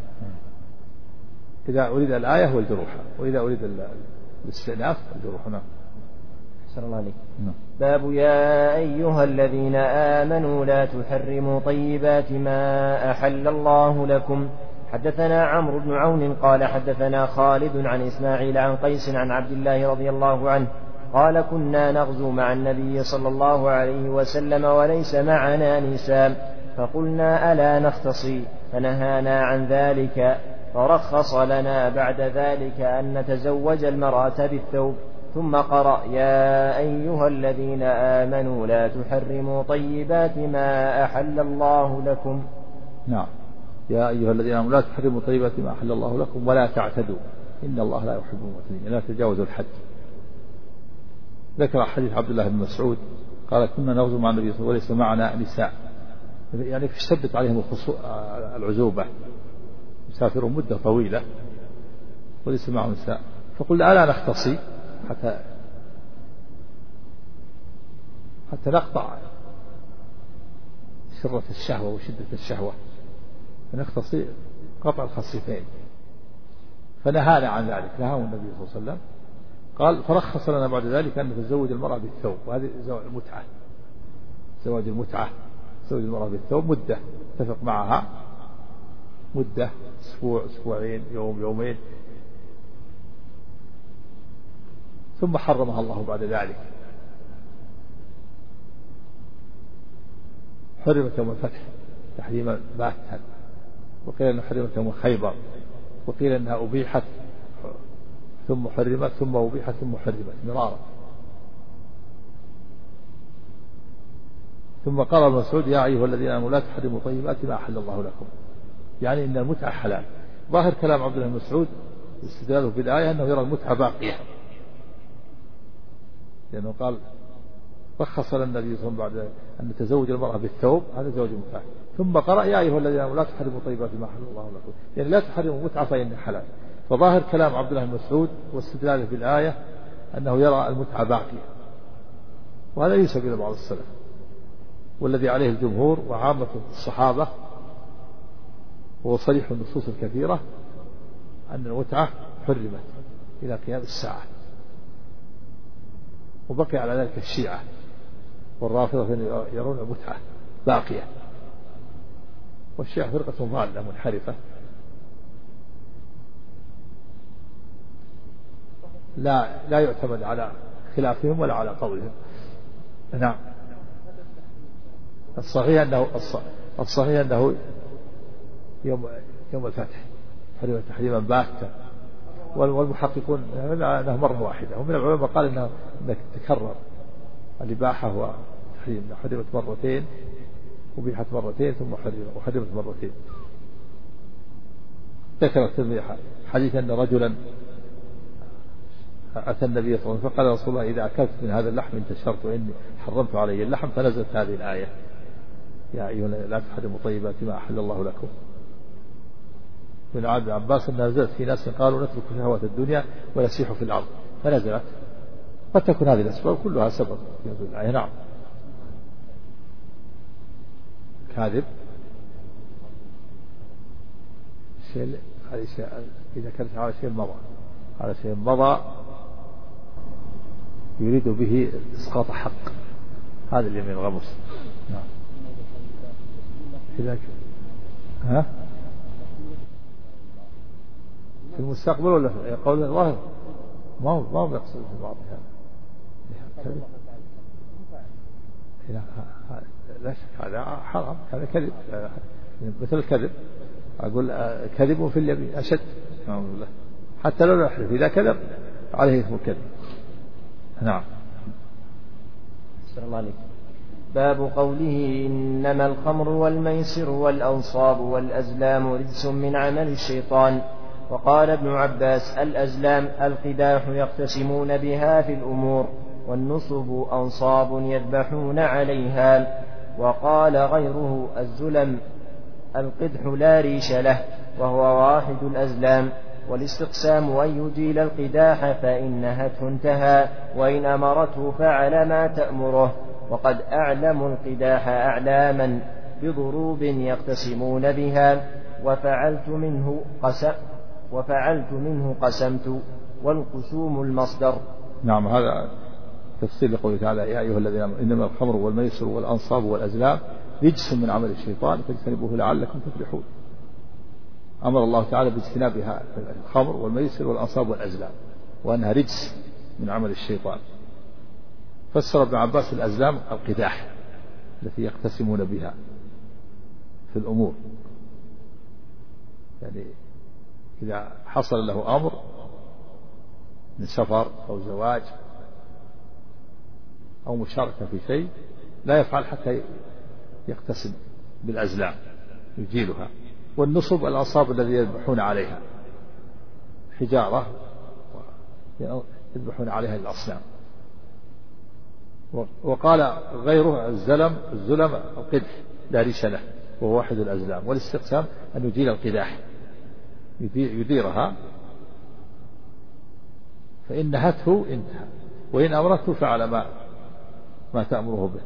إذا أريد الآية والجروح، وإذا أريد الاستئناف الجروح. نعم.
صلى الله عليه. باب يا أيها الذين آمنوا لا تحرموا طيبات ما أحل الله لكم. حدثنا عمرو بن عون قال حدثنا خالد عن إسماعيل عن قيس عن عبد الله رضي الله عنه قال كنا نغزو مع النبي صلى الله عليه وسلم وليس معنا نساء، فقلنا ألا نختصي، فنهانا عن ذلك، فرخص لنا بعد ذلك أن نتزوج المرأة بالثوب، ثم قرأ يا أيها الذين آمنوا لا تحرموا طيبات ما أحل الله لكم.
نعم يا أيها الذين آمنوا لا تحرموا طيبات ما أحل الله لكم ولا تعتدوا إن الله لا يحب المعتدين، لا تجاوزوا الحد. ذكر حديث عبد الله بن مسعود قال كنا نغزو مع النبي صلى الله عليه وسلم وليس معنا نساء، يعني اشتدت عليهم العزوبة، يسافرون مدة طويلة وليس معهم نساء، فقلنا ألا نختصي حتى نقطع شرة الشهوة وشدة الشهوة، فنختصي قطع الخصيتين، فنهانا عن ذلك، نهاهم النبي صلى الله عليه وسلم. قال فرخص لنا بعد ذلك أن نتزوج المرأة بالثوب، وهذه زواج المتعة، زواج المتعة، زواج المرأة بالثوب مدة اتفق معها، مدة أسبوع أسبوعين يوم يومين، ثم حرمها الله بعد ذلك. حرمت يوم الفتح تحريما باتا، وقيل أنها حرمت يوم خيبر، وقيل أنها أبيحت ثم حرمت ثم أبيحت ثم حرمت مرارا. ثم قال ابن مسعود يا أيها الذين آمنوا لا تحرموا طيبات ما أحل الله لكم، يعني إن المتعة حلال. ظاهر كلام عبد الله بن مسعود استدلاله بالآية أنه يرى المتعة باقية، لأنه قال رخص لنا النبي صلى الله عليه وسلم بعد أن تزوج المرأة بالثوب، هذا زوج المتعة. ثم قرأ يا أيها الذين آمنوا لا تحرموا طيبات ما أحل الله لكم، يعني لا تحرموا متعة فإنها حلال. فظاهر كلام عبد الله بن مسعود واستدلاله بالآية أنه يرى المتعة باقية، وهذا ليس إلى بعض السلف، والذي عليه الجمهور وعامة الصحابة هو صريح النصوص الكثيرة أن المتعة حرمت إلى قيام الساعة. وبقي على ذلك الشيعة والرافضة يرون المتعة باقية، والشيعة فرقة ضالة منحرفة لا يعتمد على خلافهم ولا على قولهم. نعم. الصحيح أنه يوم الفتح حرم تحريما باتا، والمحققون أنه مرة واحدة، ومن العلماء قال أنه تكرر الإباحة والتحريم، حرمت مرتين وبيحت مرتين ثم حرمت مرتين. ذكر الترمذي حديث أن رجلا أتى النبي صلى الله عليه وسلم فقال رسول الله إذا أكلت من هذا اللحم انتشرت وإني حرمت علي اللحم، فنزلت هذه الآية يا أيها لا تحرموا طيبات ما أحل الله لكم. من عبد عباس أنها نزلت في ناس قالوا نترك شهوات الدنيا ونسيح في الأرض، فنزلت. قد تكون هذه الأسباب كلها سبب في نزول الآية. نعم. كاذب شيء إذا كانت على شيء مضى يريد به إسقاط حق، هذا اللي من الغمس. نعم. إذا ها في المستقبل ولا في قول الظاهر ما هو يقصد في بعض هذا. لا شك هذا حرام، هذا كذب، مثل الكذب. أقول كذب في اليمين أشد، حتى لو يحلف إذا كذب عليه اسم الكذب. نعم.
السلام الله عليكم. باب قوله إنما الخمر والميسر والأنصاب والأزلام رجس من عمل الشيطان. وقال ابن عباس الأزلام القداح يقتسمون بها في الأمور، والنصب أنصاب يذبحون عليها. وقال غيره الزلم القدح لا ريش له وهو واحد الأزلام، والاستقسام أن يجيل القداح فإن نهته انتهى، وإن أمرته فعل ما تأمره. وقد أعلموا القداح أعلاما بضروب يقتسمون بها، وفعلت منه قسمت، والقسوم المصدر.
نعم. هذا تفسير لقوله تعالى يا أيها الذين آمنوا إنما الخمر والميسر والأنصاب والأزلام رجس من عمل الشيطان فاجتنبوه لعلكم تفلحون. أمر الله تعالى باجتنابها الخمر والميسر والأنصاب والأزلام، وأنها رجس من عمل الشيطان. فسر ابن عباس الأزلام القداح التي يقتسمون بها في الأمور، يعني إذا حصل له أمر من سفر أو زواج أو مشاركة في شيء لا يفعل حتى يقتسم بالأزلام يجيلها. والنصب الأنصاب الذي يذبحون عليها حجارة يذبحون عليها الأصنام. وقال غيره الزلم القدح لا ريش له وهو واحد الأزلام، والاستقسام أن يجيل القداح يديرها فإن نهته انتهى، وإن أمرته فعل ما تأمره به.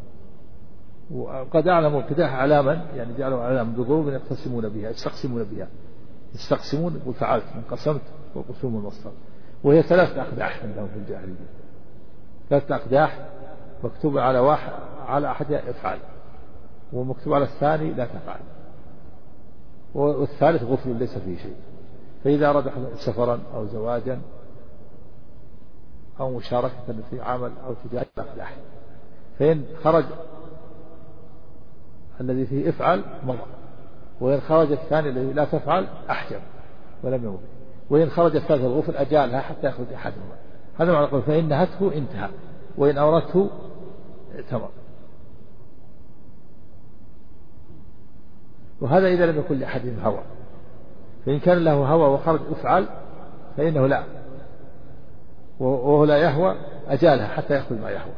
وقد أعلموا القداح علاما، يعني جعلوا علامة بضروب يقتسمون بها يستقسمون وفعلت من قسمت والقسوم المصدر. وهي 3 أقداح عندهم في الجاهلية، 3 أقداح مكتوب على أحد افعل، ومكتوب على الثاني لا تفعل، والثالث غفل ليس فيه شيء. فإذا أراد سفرا أو زواجا أو مشاركة في عمل أو تجارة أقداح، فإن خرج الذي فيه افعل مضى، وإن خرج الثاني الذي لا تفعل أحجب ولم يمضي، وإن خرج الثالث الغفل أجالها حتى يخرج أحدهما. هذا معنى قول فإن نهته انتهى، وإن أورته تمر. وهذا إذا لم يكن لأحدهم هوى، فإن كان له هوى وخرج افعل فإنه لا، وهو لا يهوى أجالها حتى يأخذ ما يهوى،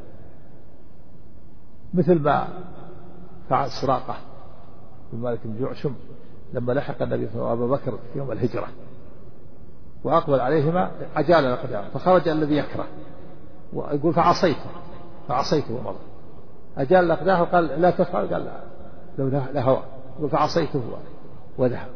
مثل ما فعل سراقة بن مالك بن جعشم لما لحق النبي صلى الله عليه وسلم وأبا بكر في يوم الهجرة وأقبل عليهما أجال الأقدام، فخرج الذي يكره ويقول فعصيته ومضى. أجال الأقدام وقال لا تفعل، قال لا لو لا هوى، يقول فعصيته وذهب.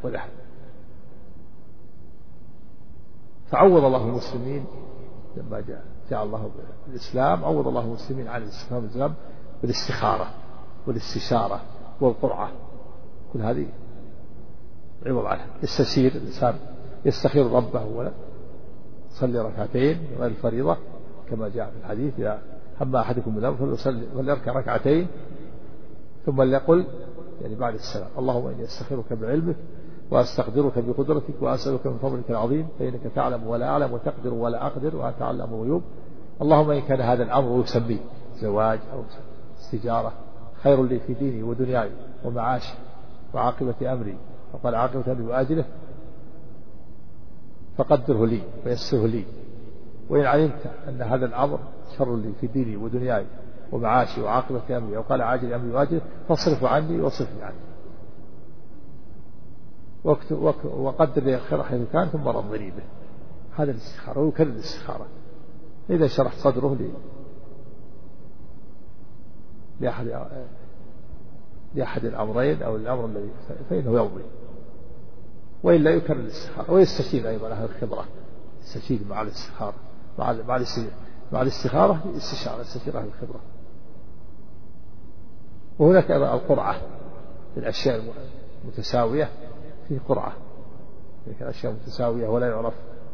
فعوض الله المسلمين لما جاء الله بالإسلام، عوض الله المسلمين عن الإسلام بالاستخارة والاستشارة والقرعة، كل هذه عوض عنها. يستشير الإنسان، يستخير ربه ولا صلي ركعتين غير الفريضة كما جاء في الحديث: إذا هم أحدكم بالأمر فليركع ركعتين ثم ليقل يعني بعد السلام: اللهم إني أستخيرك بعلمك وأستقدرك بقدرتك وأسألك من فضلك العظيم فإنك تعلم ولا أعلم وتقدر ولا أقدر وأنت علام الغيوب. اللهم إن كان هذا الأمر يسميه زواج أو استجارة خير لي في ديني ودنياي ومعاشي وعاقبة أمري، وقال عاقبة أمري وآجله، فقدره لي ويسره لي. وإن علمت أن هذا الأمر شر لي في ديني ودنياي ومعاشي وعاقبة أمري، وقال عاجل أمري وآجله، فاصرف عني واصرفني عنه، وقدر لي الخير حيث كان ثم رضني به. هذا الاستخارة، ويكرر الاستخارة. إذا شرح صدره لأحد الأمرين أو الأمر الذي فإنه يمضي، وإلا يكرر الاستخارة. ويستشير أيضا أهل الخبرة، يستشير مع الاستخارة، مع الاستخارة يستشير أهل الخبرة. وهناك أيضا القرعة في الأشياء المتساوية، فيه قرعة لكن أشياء متساوية ولا يعرف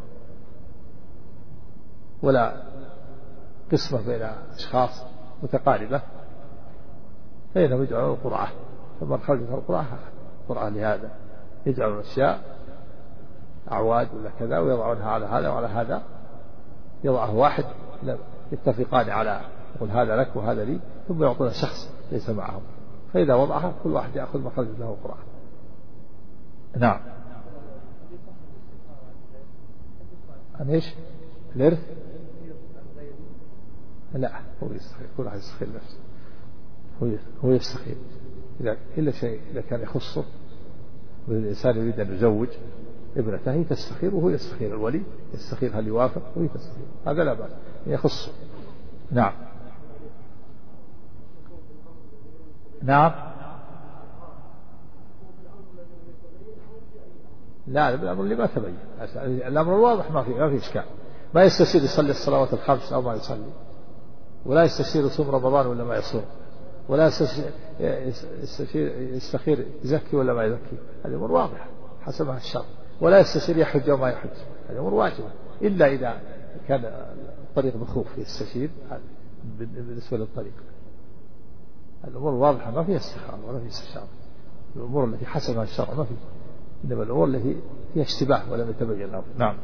ولا قسمة بين أشخاص متقاربة فإنهم يجعلون القرعة، فمن خرجت القرعة قرعة لهذا، يجعلون أشياء أعواد ولا كذا ويضعونها على هذا وعلى هذا، يضعه واحد يتفقان على يقول هذا لك وهذا لي، ثم يعطون شخص ليس معهم، فإذا وضعها كل واحد يأخذ ما خرجت له قرعة. نعم. عن ايش؟ الإرث؟ لا، هو يستخير، كل واحد يستخير نفسه، هو يستخير إلا شيء إذا كان يخصه، والإنسان يريد أن يزوج ابنته هي تستخير وهو يستخير، الولي يستخير هل يوافق وهي تستخير، هذا لا بأس يخصه. نعم. لا، الأمر اللي ما تبين، الأمر الواضح ما في إشكال. ما يستشير يصلي الصلوات الخمس أو ما يصلي، ولا يستشير يصوم رمضان ولا ما يصوم، ولا يستخير يزكي ولا ما يزكي، هذه أمور واضحة حسب الشرع. ولا يستشير يحج أو ما يحج، هذه أمور واجبة، إلا إذا كان الطريق مخوف يستشير بالنسبة للطريق. الأمور واضحة ما فيها استخارة ولا فيها استشارة، الأمور التي حسبها الشرع ما فيها، إنما الأمور التي فيها اشتباه ولم يتبين الأمر. نعم.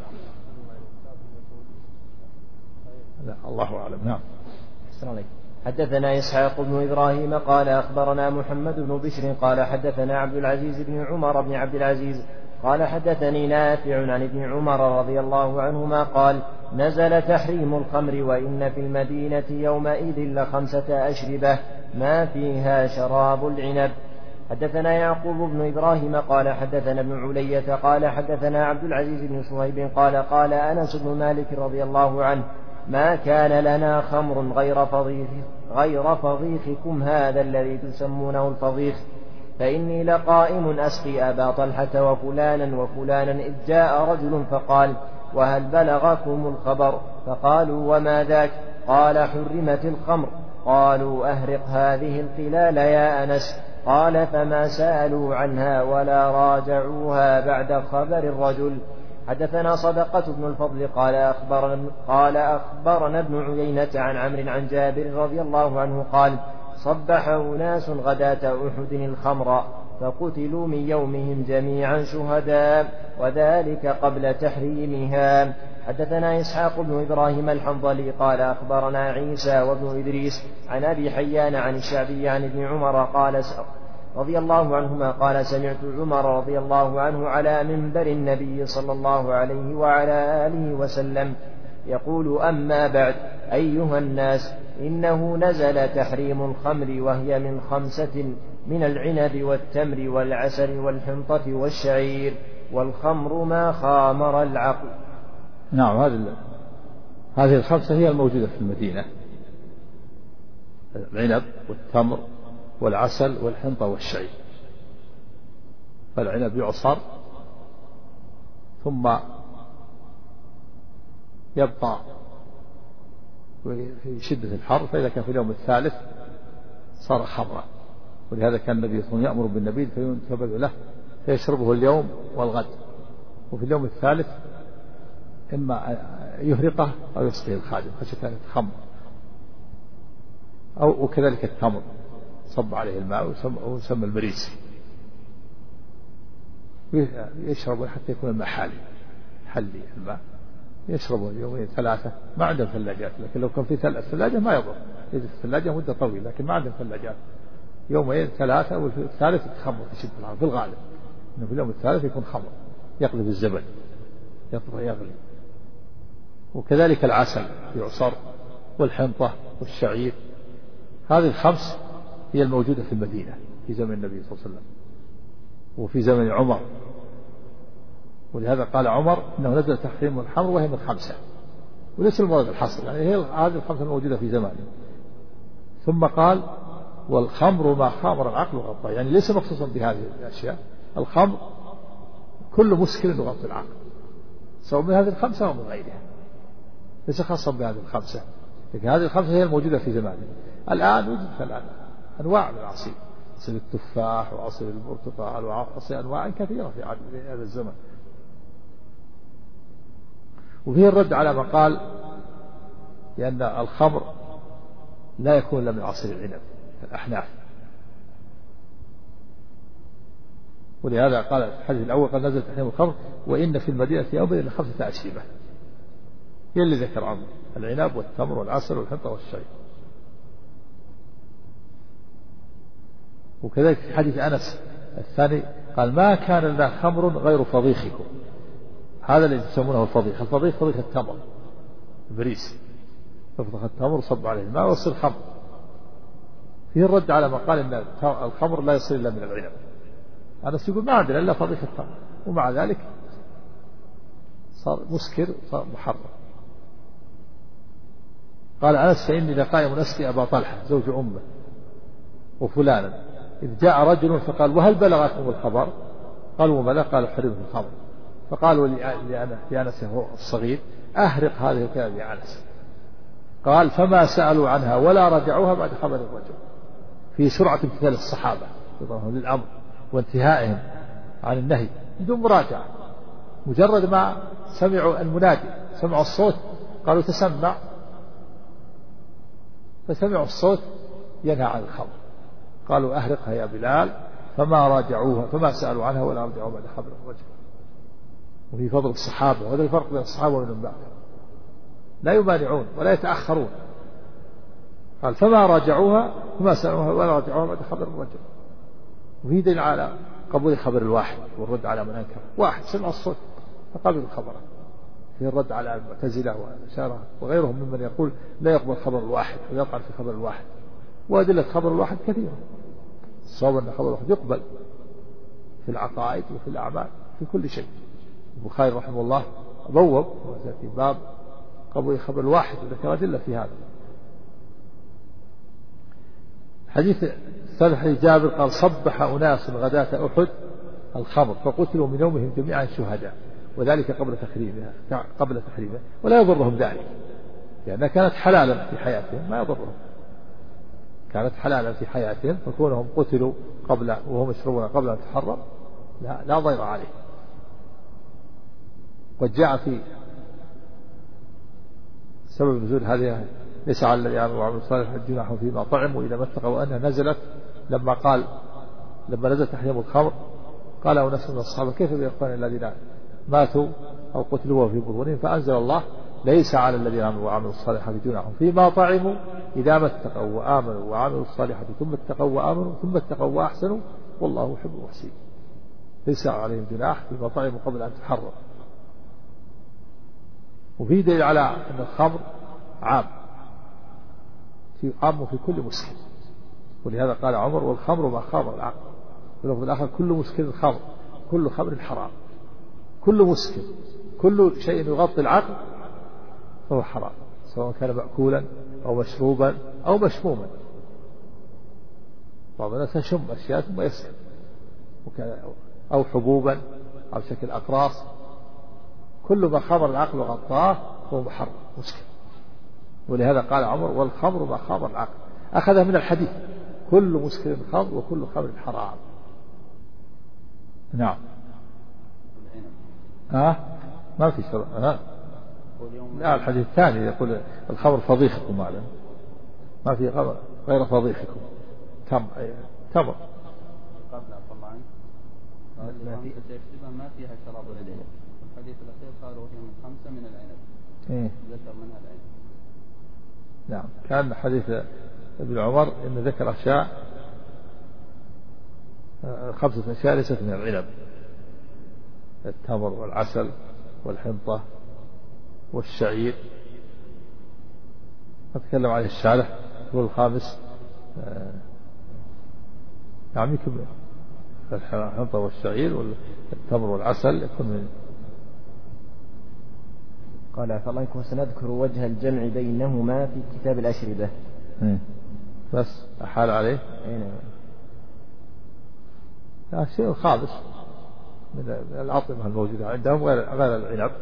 لا، الله أعلم. نعم.
حدثنا إسحاق بن إبراهيم قال أخبرنا محمد بن بشر قال حدثنا عبد العزيز بن عمر بن عبد العزيز قال حدثني نافع عن ابن عمر رضي الله عنهما قال نزل تحريم الخمر وإن في المدينة يومئذ ل5 أشربة ما فيها شراب العنب. حدثنا يعقوب بن إبراهيم قال حدثنا ابن علية قال حدثنا عبد العزيز بن صهيب قال قال أنس بن مالك رضي الله عنه ما كان لنا خمر غير فضيخكم هذا الذي تسمونه الفضيخ، فإني لقائم أسقي أبا طلحة وفلانا إذ جاء رجل فقال وهل بلغكم الخبر؟ فقالوا وما ذاك؟ قال حرمت الخمر. قالوا أهرق هذه القلال يا أنس. قال فما سألوا عنها ولا راجعوها بعد خبر الرجل. حدثنا صدقة بن الفضل قال أخبرنا ابن عيينة عن عمرو عن جابر رضي الله عنه قال صبح أناس غداة أحد الخمر فقتلوا من يومهم جميعا شهداء وذلك قبل تحريمها. حدثنا إسحاق بن إبراهيم الحنظلي قال أخبرنا عيسى وابن إدريس عن أبي حيان عن الشعبي عن ابن عمر قال رضي الله عنهما قال سمعت عمر رضي الله عنه على منبر النبي صلى الله عليه وعلى آله وسلم يقول أما بعد أيها الناس إنه نزل تحريم الخمر وهي من 5 من العنب والتمر والعسل والحنطة والشعير والخمر ما خامر العقل.
نعم هذه ال5 هي الموجودة في المدينة العنب والتمر والعسل والحنطة والشعير. فالعنب يعصر ثم يبقى في شدة الحر فإذا كان في اليوم الثالث صار خمرا ولهذا كان النبي صلى الله عليه وسلم يأمر بالنبيذ فينتبذ له فيشربه اليوم والغد وفي اليوم الثالث إما يهرقه أو يسقيه الخادم خشية أن يتخمر أو وكذلك التمر صب عليه الماء ويسمى المريس يشرب حتى يكون الماء حلي الماء يشربه اليومين 3 ما عندهم ثلاجات لكن لو كان في الثلاجة ما يضر يجلس في الثلاجة مدة طويلة لكن ما عندهم ثلاجات يومين 3 وفي الثالث يتخمر في شدة الحر في الغالب إنه في اليوم الثالث يكون خمر يقلب الزبد يغلي. وكذلك العسل يعصر والحنطة والشعير. هذه ال5 هي الموجودة في المدينة في زمن النبي صلى الله عليه وسلم وفي زمن عمر ولهذا قال عمر إنه نزل تحريم الخمر وهي من 5 وليس المراد الحصر يعني هي هذه ال5 الموجودة في زمانه. ثم قال والخمر ما خامر العقل وغطاه يعني ليس مخصوصا بهذه الأشياء. الخمر كل مسكر يغطي العقل سواء من هذه ال5 أو من غيرها ليس خاصا بهذه ال5 لكن هذه ال5 هي الموجودة في زمانه. الآن وجدت الآن أنواع من العصير عصير التفاح وعصير البرتقال وعصير أنواع كثيرة في هذا الزمن. وفيه الرد على ما قال لأن الخمر لا يكون إلا من عصير العنب الأحناف ولهذا قال الحديث الأول قال نزل تحريم الخمر وإن في المدينة يوم 5 أشربة هي اللي ذكر عنه العنب والتمر والعسل والحنطة والشعير. وكذلك في حديث أنس الثاني قال ما كان لنا خمر غير فضيخكم هذا اللي يسمونه الفضيخ فضيخ التمر بريس فضيخ التمر صب عليه الماء ويصير خمر. فيه الرد على ما قال إن الخمر لا يصير إلا من العنب. أنس يقول ما عندنا إلا فضيخ التمر ومع ذلك صار مسكر صار محرم. قال أنس فإني لقائم أسقي أبا طلحة زوج أمه وفلانا إذ جاء رجل فقال وهل بلغكم الخبر قالوا وماذا قال حرمت الخمر فقالوا لأنس هو الصغير أهرق هذه الكلمة يا أنس قال فما سألوا عنها ولا رجعوها بعد خبر الرجل. في سرعة امتثال الصحابة للأمر وانتهائهم عن النهي بدون مراجعة مجرد ما سمعوا المنادي سمعوا الصوت قالوا تسمع فسمعوا الصوت ينهى عن الخمر قالوا أهرقها يا بلال فما راجعوها فما سألوا عنها ولا رجعوها بعد خبر الرجل. وفي فضل الصحابة وهذا الفرق بين الصحابة ومن بعد لا يمانعون ولا يتأخرون. قال فما راجعوها فما سألوها ولا رجعوها بعد خبر الرجل. وفي دليل على قبول خبر الواحد والرد على من أنكر. واحد سمع الصوت فقبل الخبر. في الرد على المعتزلة والأشاعرة وغيرهم ممن يقول لا يقبل خبر الواحد ويطعن في خبر الواحد. وأدلة خبر الواحد كثيرة. الصواب أن خبر الواحد يقبل في العقائد وفي الأعمال في كل شيء. البخاري رحمه الله بوب في باب قبول خبر الواحد وذكر أدلة في هذا. حديث حديث جابر قال صبح أناس غداة أحد الخمر فقتلوا من يومهم جميعا شهداء وذلك قبل تحريمها ولا يضرهم ذلك لأنها كانت حلالا في حياتهم ما يضرهم كانت حلالا في حياتهم فكونهم قتلوا قبل وهم يشربون قبل أن تحرم لا ضير عليه. قد جاء في سبب نزول هذه ليس على الذين آمنوا وعملوا الصالحات جناح فيما طعموا إذا ما اتقوا، وأنها نزلت لما نزل تحريم الخمر قال أناس من الصحابة كيف بإخوان الذين ماتوا أو قتلوا في بطونهم، فأنزل الله ليس على الذين آمنوا وعملوا الصالحات جناح فيما طعموا إذا ما اتقوا وآمنوا وعملوا الصالحات ثم اتقوا وآمنوا ثم اتقوا وأحسنوا والله يحب المحسنين. ليس عليهم جناح فيما طعموا قبل أن تحرم. وفي دليل على أن الخمر عام في كل مسكر، ولهذا قال عمر والخمر ما خمر العقل، ولو الآخر كل مسكر خمر، كل خمر حرام، كل مسكر كل شيء يغطي العقل فهو حرام، سواء كان مأكولا أو مشروبا أو مشموما. بعض الناس يشم أشياء ثم يسكر، أو حبوبا أو شكل أقراص، كل ما خمر العقل وغطاه فهو محرم مسكر. ولهذا قال عمر والخمر ما خمر العقل، أخذها من الحديث كل مسكر خمر وكل خمر حرام. نعم. ما في شرع. لا، الحديث الثاني يقول الخمر فضيحكم، ما في خمر غير فضيحكم، تمر
ما فيها شراب العنب. الحديث الأخير قالوا هي من 5 من العنب، ذكر منها العنب.
نعم، كان حديث ابن عمر إن ذكر أشياء 5 أشياء ليست من العنب: التمر والعسل والحنطة والشعير. أتكلم عليه الشارح يقول الخامس يعني يمكن الحنطة والشعير والتمر والعسل يكون من.
قال فالله سنذكر وجه الجمع بينهما في كتاب الأشربة.
بس أحال عليه. الشيء الخامس من الأطعمة الموجودة عندهم غير العنب.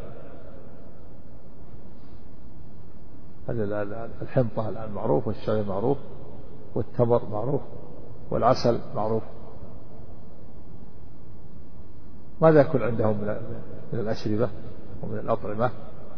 الحنطة الآن معروف، والشعير معروف، والتمر معروف، والعسل معروف. ماذا يكون عندهم من الأشربة ومن الأطعمة؟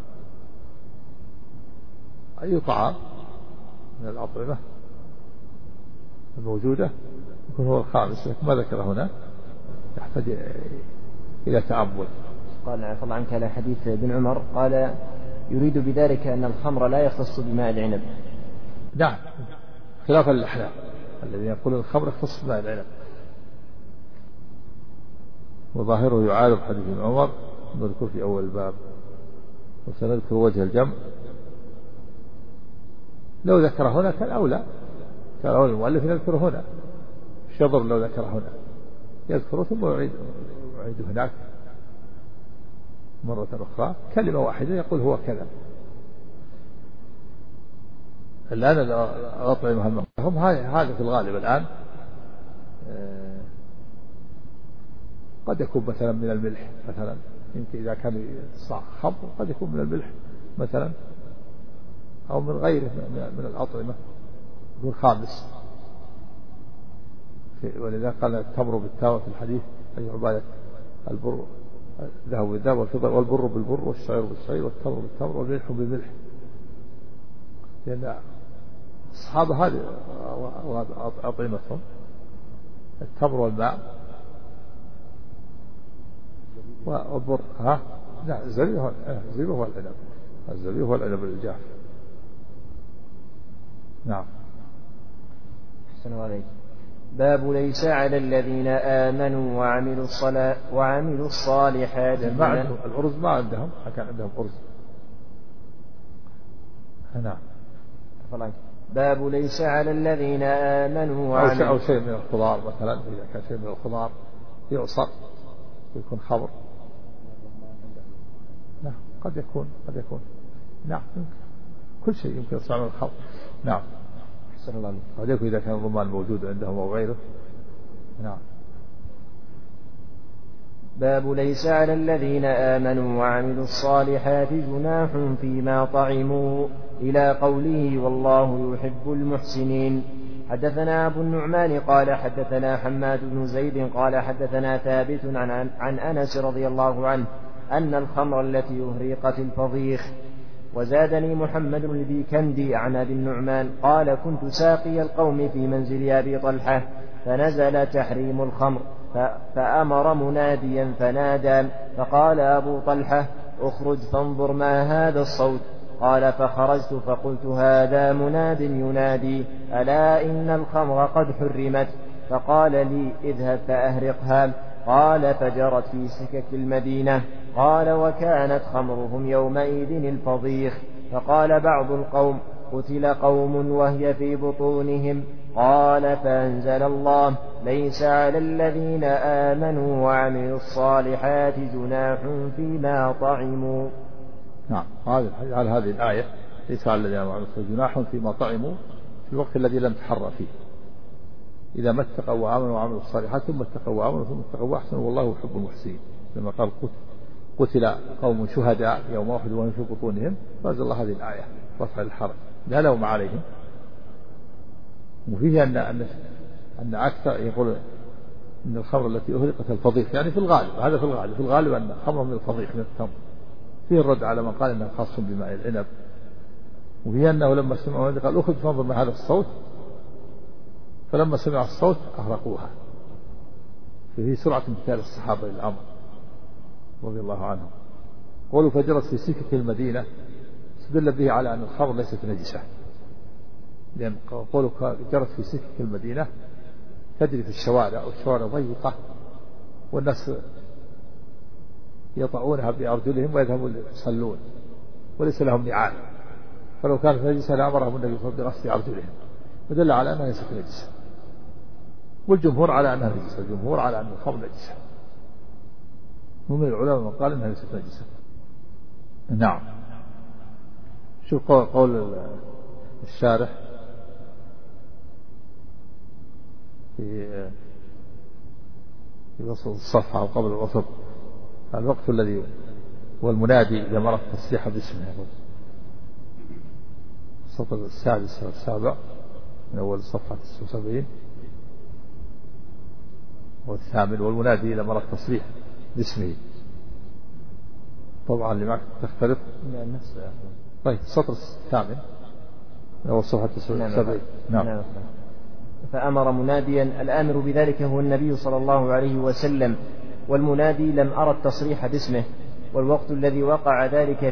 أي طعام من الأطعمة الموجودة يكون هو الخامس، لكن ما ذكر هنا يحتاج إلى تأمل.
قال عفى الله عنك على حديث ابن عمر قال يريد بذلك أن الخمر لا يختص بماء العنب.
نعم، خلافا للأحناف الذين يقولون الخمر يختص بماء العنب، وظاهره يعارض حديث ابن عمر نذكر في أول الباب. وسنذكر وجه الجمع. لو ذكر هنا كان أولى، كان أولى المؤلف يذكر هنا، الشضر لو ذكر هنا يذكره ثم يعيد هناك مرة أخرى كلمة واحدة يقول هو كذا. الآن الأطعمة هم هذا في الغالب الآن قد يكون مثلا من الملح، مثلا يمكن إذا كان صاع خمر قد يكون من الملح مثلا، أو من غيره من الأطعمة يكون خامس. ولذا قال التمر بالتاء في الحديث أي عبادة البر الذهب بالذهب والفضة، والبر بالبر والشعير بالشعير والتمر بالتمر والملح بالملح، لأن الصحابة هذه أطعمتهم التمر والماء والبر. لا، الزبيب هو العنب، الزبيب هو العنب الجاف. نعم.
أحسن عليك. باب ليس على الذين آمنوا وعملوا الصالحات.
الأرز ما عندهم، كان عندهم أرز. نعم.
باب ليس على الذين آمنوا
أو شيء من الخضار مثلا، إذا كان شيء من الخضار يعصر ويكون خمر. نعم، قد يكون. نعم، كل شيء يمكن يصنع من الخمر. نعم.
أحسن الله عليك.
قد يكون إذا كان الرمان موجود عندهم أو غيره. نعم.
باب ليس على الذين آمنوا وعملوا الصالحات جناح فيما طعموا إلى قوله والله يحب المحسنين. حدثنا أبو النعمان قال حدثنا حماد بن زيد قال حدثنا ثابت عن أنس رضي الله عنه أن الخمر التي أهريقت الفضيخ وزادني محمد البيكندي عن أبي النعمان قال كنت ساقي القوم في منزل أبي طلحة فنزل تحريم الخمر فأمر مناديا فنادى فقال أبو طلحة اخرج فانظر ما هذا الصوت قال فخرجت فقلت هذا مناد ينادي ألا إن الخمر قد حرمت فقال لي اذهب فأهرقها قال فجرت في سكك المدينة قال وكانت خمرهم يومئذ الفضيخ فقال بعض القوم قتل قوم وهي في بطونهم قال فأنزل الله ليس على الذين آمنوا وعملوا الصالحات جناح فيما طعموا.
نعم على هذه الآية ليس على الذين آمنوا جناح فيما طعموا في الوقت الذي لم تحر فيه إذا ما اتقوا وآمنوا وعملوا الصالحات ثم اتقوا وآمنوا ثم اتقوا وأحسنوا والله يحب المحسنين لما قال قتل قوم شهداء يوم أحد وهم في بطونهم فأنزل الله هذه الآية رفع الحرج لا لوم عليهم. وفيه أن أكثر يقول أن الخمر التي أهرقت الفضيخ يعني في الغالب هذا في الغالب أن الخمر من الفضيخ من التمر فيه الرد على من قال أنه خاص بماء العنب. وفيه أنه لما سمعوا قال أخرج فانظر ما هذا الصوت فلما سمع الصوت أهرقوها فيه سرعة امتثال الصحابة للأمر رضي الله عنهم. قولوا فجرت في سكك المدينة استدل به على أن الخمر ليست نجسة لأن قولوا جرت في سكك المدينة تجري في الشوارع والشوارع ضيقة والناس يطعونها بأرجلهم ويذهبون يصلون وليس لهم نعال فلو كانت نجسة لأمرهم النبي صلى الله عليه وسلم بغسل أرجلهم فدل على أنها ليست نجسة. والجمهور على أنها نجسة الجمهور على أن الخمر نجسة ومن العلماء من قال أنها ليست نجسة. نعم شوف قول الشارح في وسط الصفحة أو قبل الوسط الوقت الذي هو المنادي إذا مرت التصريح باسمه السطر السادس والسابع من أول الصفحة 79 والثامن والمنادي إذا مرت التصريح باسمه طبعا اللي معك تختلف طيب السطر الثامن من أول صفحة 79 نعم.
فأمر مناديا الآمر بذلك هو النبي صلى الله عليه وسلم والمنادي لم أرى التصريح باسمه والوقت الذي وقع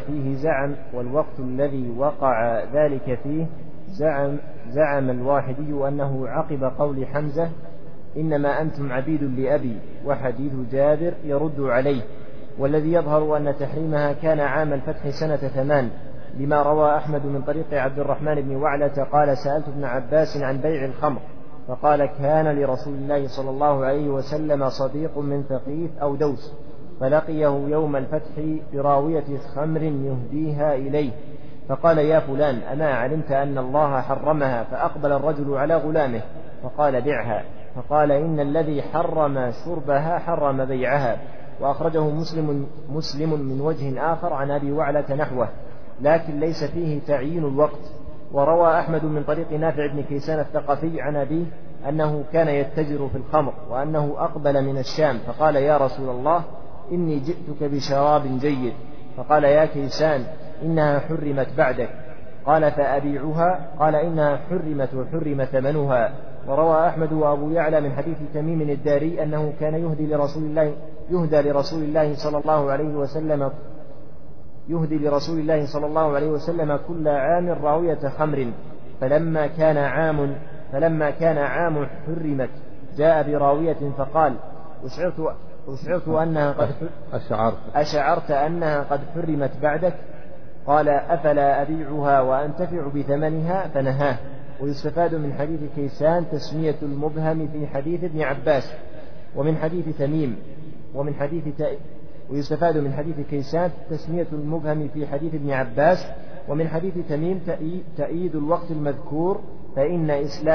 ذلك فيه زعم الواحدي أنه عقب قول حمزة إنما أنتم عبيد لأبي وحديث جابر يرد عليه والذي يظهر أن تحريمها كان عام الفتح سنة 8 لما روى أحمد من طريق عبد الرحمن بن وعلة قال سألت ابن عباس عن بيع الخمر فقال كان لرسول الله صلى الله عليه وسلم صديق من ثقيف أو دوس فلقيه يوم الفتح براوية خمر يهديها إليه فقال يا فلان أما علمت أن الله حرمها فأقبل الرجل على غلامه فقال بيعها فقال إن الذي حرم شربها حرم بيعها وأخرجه مسلم من وجه آخر عن أبي وعلة نحوه لكن ليس فيه تعيين الوقت. وروى أحمد من طريق نافع بن كيسان الثقفي عن أبيه أنه كان يتجر في الخمر وأنه أقبل من الشام فقال يا رسول الله إني جئتك بشراب جيد فقال يا كيسان إنها حرمت بعدك قال فأبيعها قال إنها حرمت وحرم ثمنها. وروى أحمد وأبو يعلى من حديث تميم الداري أنه كان يهدي لرسول الله صلى الله عليه وسلم كل عام راوية خمر فلما كان عام حرمت جاء براوية فقال أشعرت أنها قد حرمت بعدك قال أفلا أبيعها وأنتفع بثمنها فنهاه. ويستفاد من حديث كيسان تسمية المبهم في حديث ابن عباس ومن حديث تميم ويستفاد من حديث كيسان تسمية المبهم في حديث ابن عباس ومن حديث تميم تأييد الوقت المذكور فإن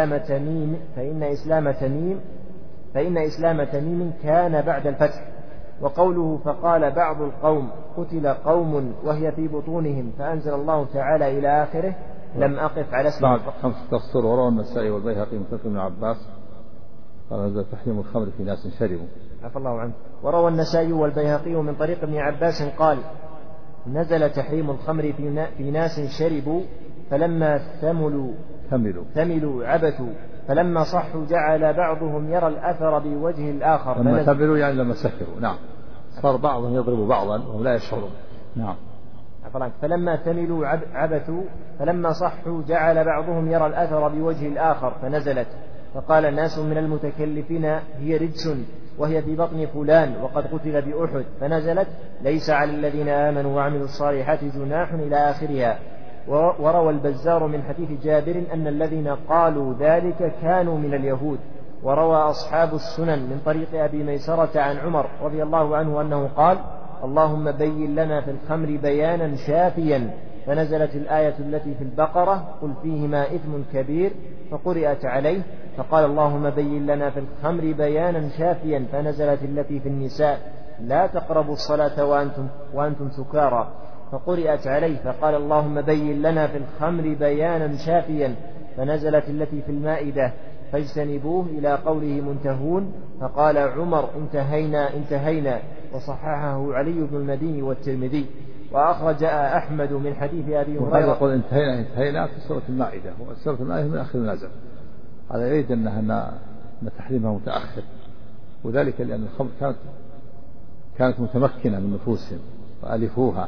إسلام تميم كان بعد الفتح. وقوله فقال بعض القوم قتل قوم وهي في بطونهم فأنزل الله تعالى إلى آخره لم أقف على اسم
خمسة السطور. وروى النسائي والبيهقي من طريق ابن عباس قال هذا تحريم الخمر في ناس شربوا
عفى الله عنه. وروى النسائي والبيهقي من طريق ابن عباس قال نزل تحريم الخمر في ناس شربوا فلما ثملوا عبثوا فلما صحوا جعل بعضهم يرى الأثر بوجه الآخر.
لما ثملوا يعني لما سكروا. نعم. صار بعضهم يضرب بعضا وهم لا يشعرون. نعم.
فلما ثملوا عبثوا فلما صحوا جعل بعضهم يرى الأثر بوجه الآخر فنزلت فقال ناس من المتكلفين هي رجس وهي في بطن فلان وقد قتل بأحد فنزلت ليس على الذين آمنوا وعملوا الصالحات جناح إلى آخرها. وروى البزار من حديث جابر أن الذين قالوا ذلك كانوا من اليهود. وروى أصحاب السنن من طريق أبي ميسرة عن عمر رضي الله عنه أنه قال اللهم بين لنا في الخمر بيانا شافيا فنزلت الآية التي في البقرة قل فيهما إثم كبير فقرأت عليه فقال اللهم بين لنا في الخمر بيانا شافيا فنزلت التي في النساء لا تقربوا الصلاة وأنتم سكارى فقرأت عليه فقال اللهم بين لنا في الخمر بيانا شافيا فنزلت التي في المائدة فاجتنبوه إلى قوله منتهون فقال عمر انتهينا وصححه علي بن المديني والترمذي. وأخرج أحمد من حديث أبي هريرة
يقول انتهينا في سورة المائدة وسورة المائدة من آخر النازل. هذا يريد أن تحريمها متأخر وذلك لأن الخمر كانت متمكنة من نفوسهم وألفوها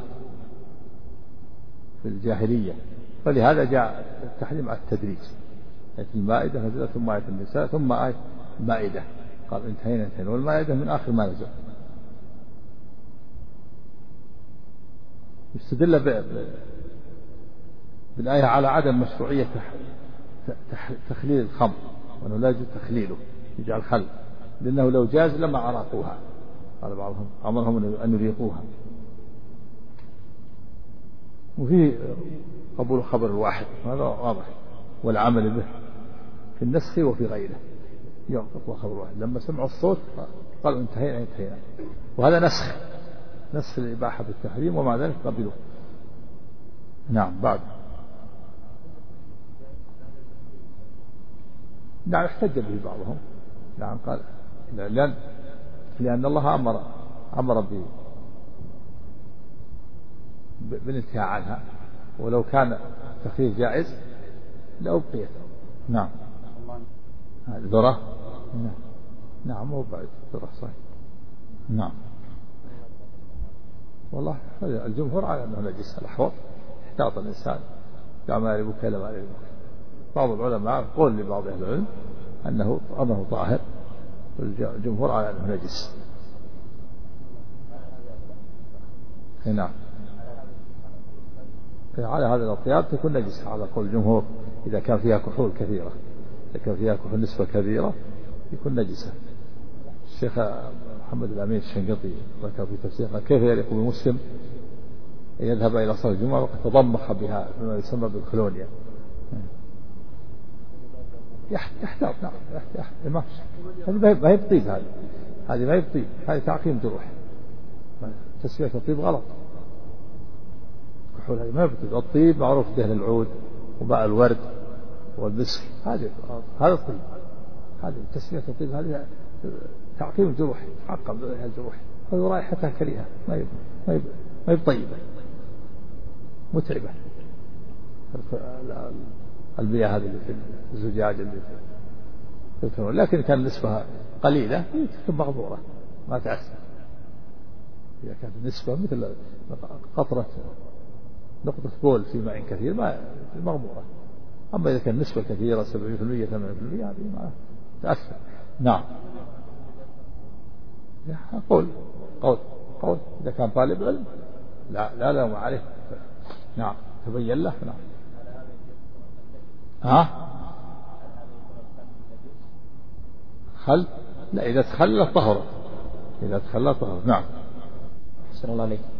في الجاهلية فلهذا جاء التحريم على التدريج. آية المائدة نزلت ثم آية النساء ثم آية المائدة قال انتهينا والمائدة من آخر ما نزل. يستدل بالآية على عدم مشروعية تخليل الخمر وأنه لا يجوز تخليله يجعل خل لأنه لو جاز لما عرقوها قال بعضهم أمرهم أن يريقوها. وفي قبول خبر الواحد هذا واضح والعمل به في النسخ وفي غيره يعقب خبر الواحد لما سمعوا الصوت قالوا انتهينا وهذا نسخ الإباحة بالتحريم ومع ذلك قبلوه. نعم. بعد نعم احتج به بعضهم. نعم قال لأن الله أمر بالانتهاء عنها ولو كان تخيير جائز لأبقيت. نعم. ذرة. نعم هو بعد ذرة صحيح. نعم. والله الجمهور على أنه نجس الأحوط احتاط الإنسان كما يربك لما يربك. بعض العلماء قول لبعض أهل العلم أنه طاهر والجمهور على أنه نجس. نعم. على هذا الأطياب تكون نجسة على قول الجمهور إذا كان فيها كحول كثيرة إذا كان فيها كحول نسبة كبيرة يكون نجسة. الشيخ محمد الأمين الشنقيطي ذكر في تفسيره كيف يليق بمسلم يذهب إلى صلاة الجمعة وقد تضمخ بها بما يسمى بالكولونيا. يحتاط. نعم هذه ما يبطيب هذه ما يبطيب هذه تعقيم جروح. تسوية الطيب غلط. كحول هذه ما يبطيب. الطيب معروف دهن العود وماء الورد والمسك هذا الطيب. هذه تسوية الطيب هذه تعقيم الجروح عقم الجروح هذه رائحتها كريهة ما يبطيبة متعبة. المياه هذه اللي في الزجاج اللي في لكن كان نسبة قليلة تكون مغمورة ما تأثر. إذا كانت النسبة مثل نقطة بول في ماء كثير ما مغمورة. أما إذا كان نسبة كثيرة 70% 80% هذه ما تأثر. نعم. قول إذا كان طالب علم لا ما عليه. نعم تبين له. نعم. خل لا إذا تخلى طهر. نعم.
صلى الله عليه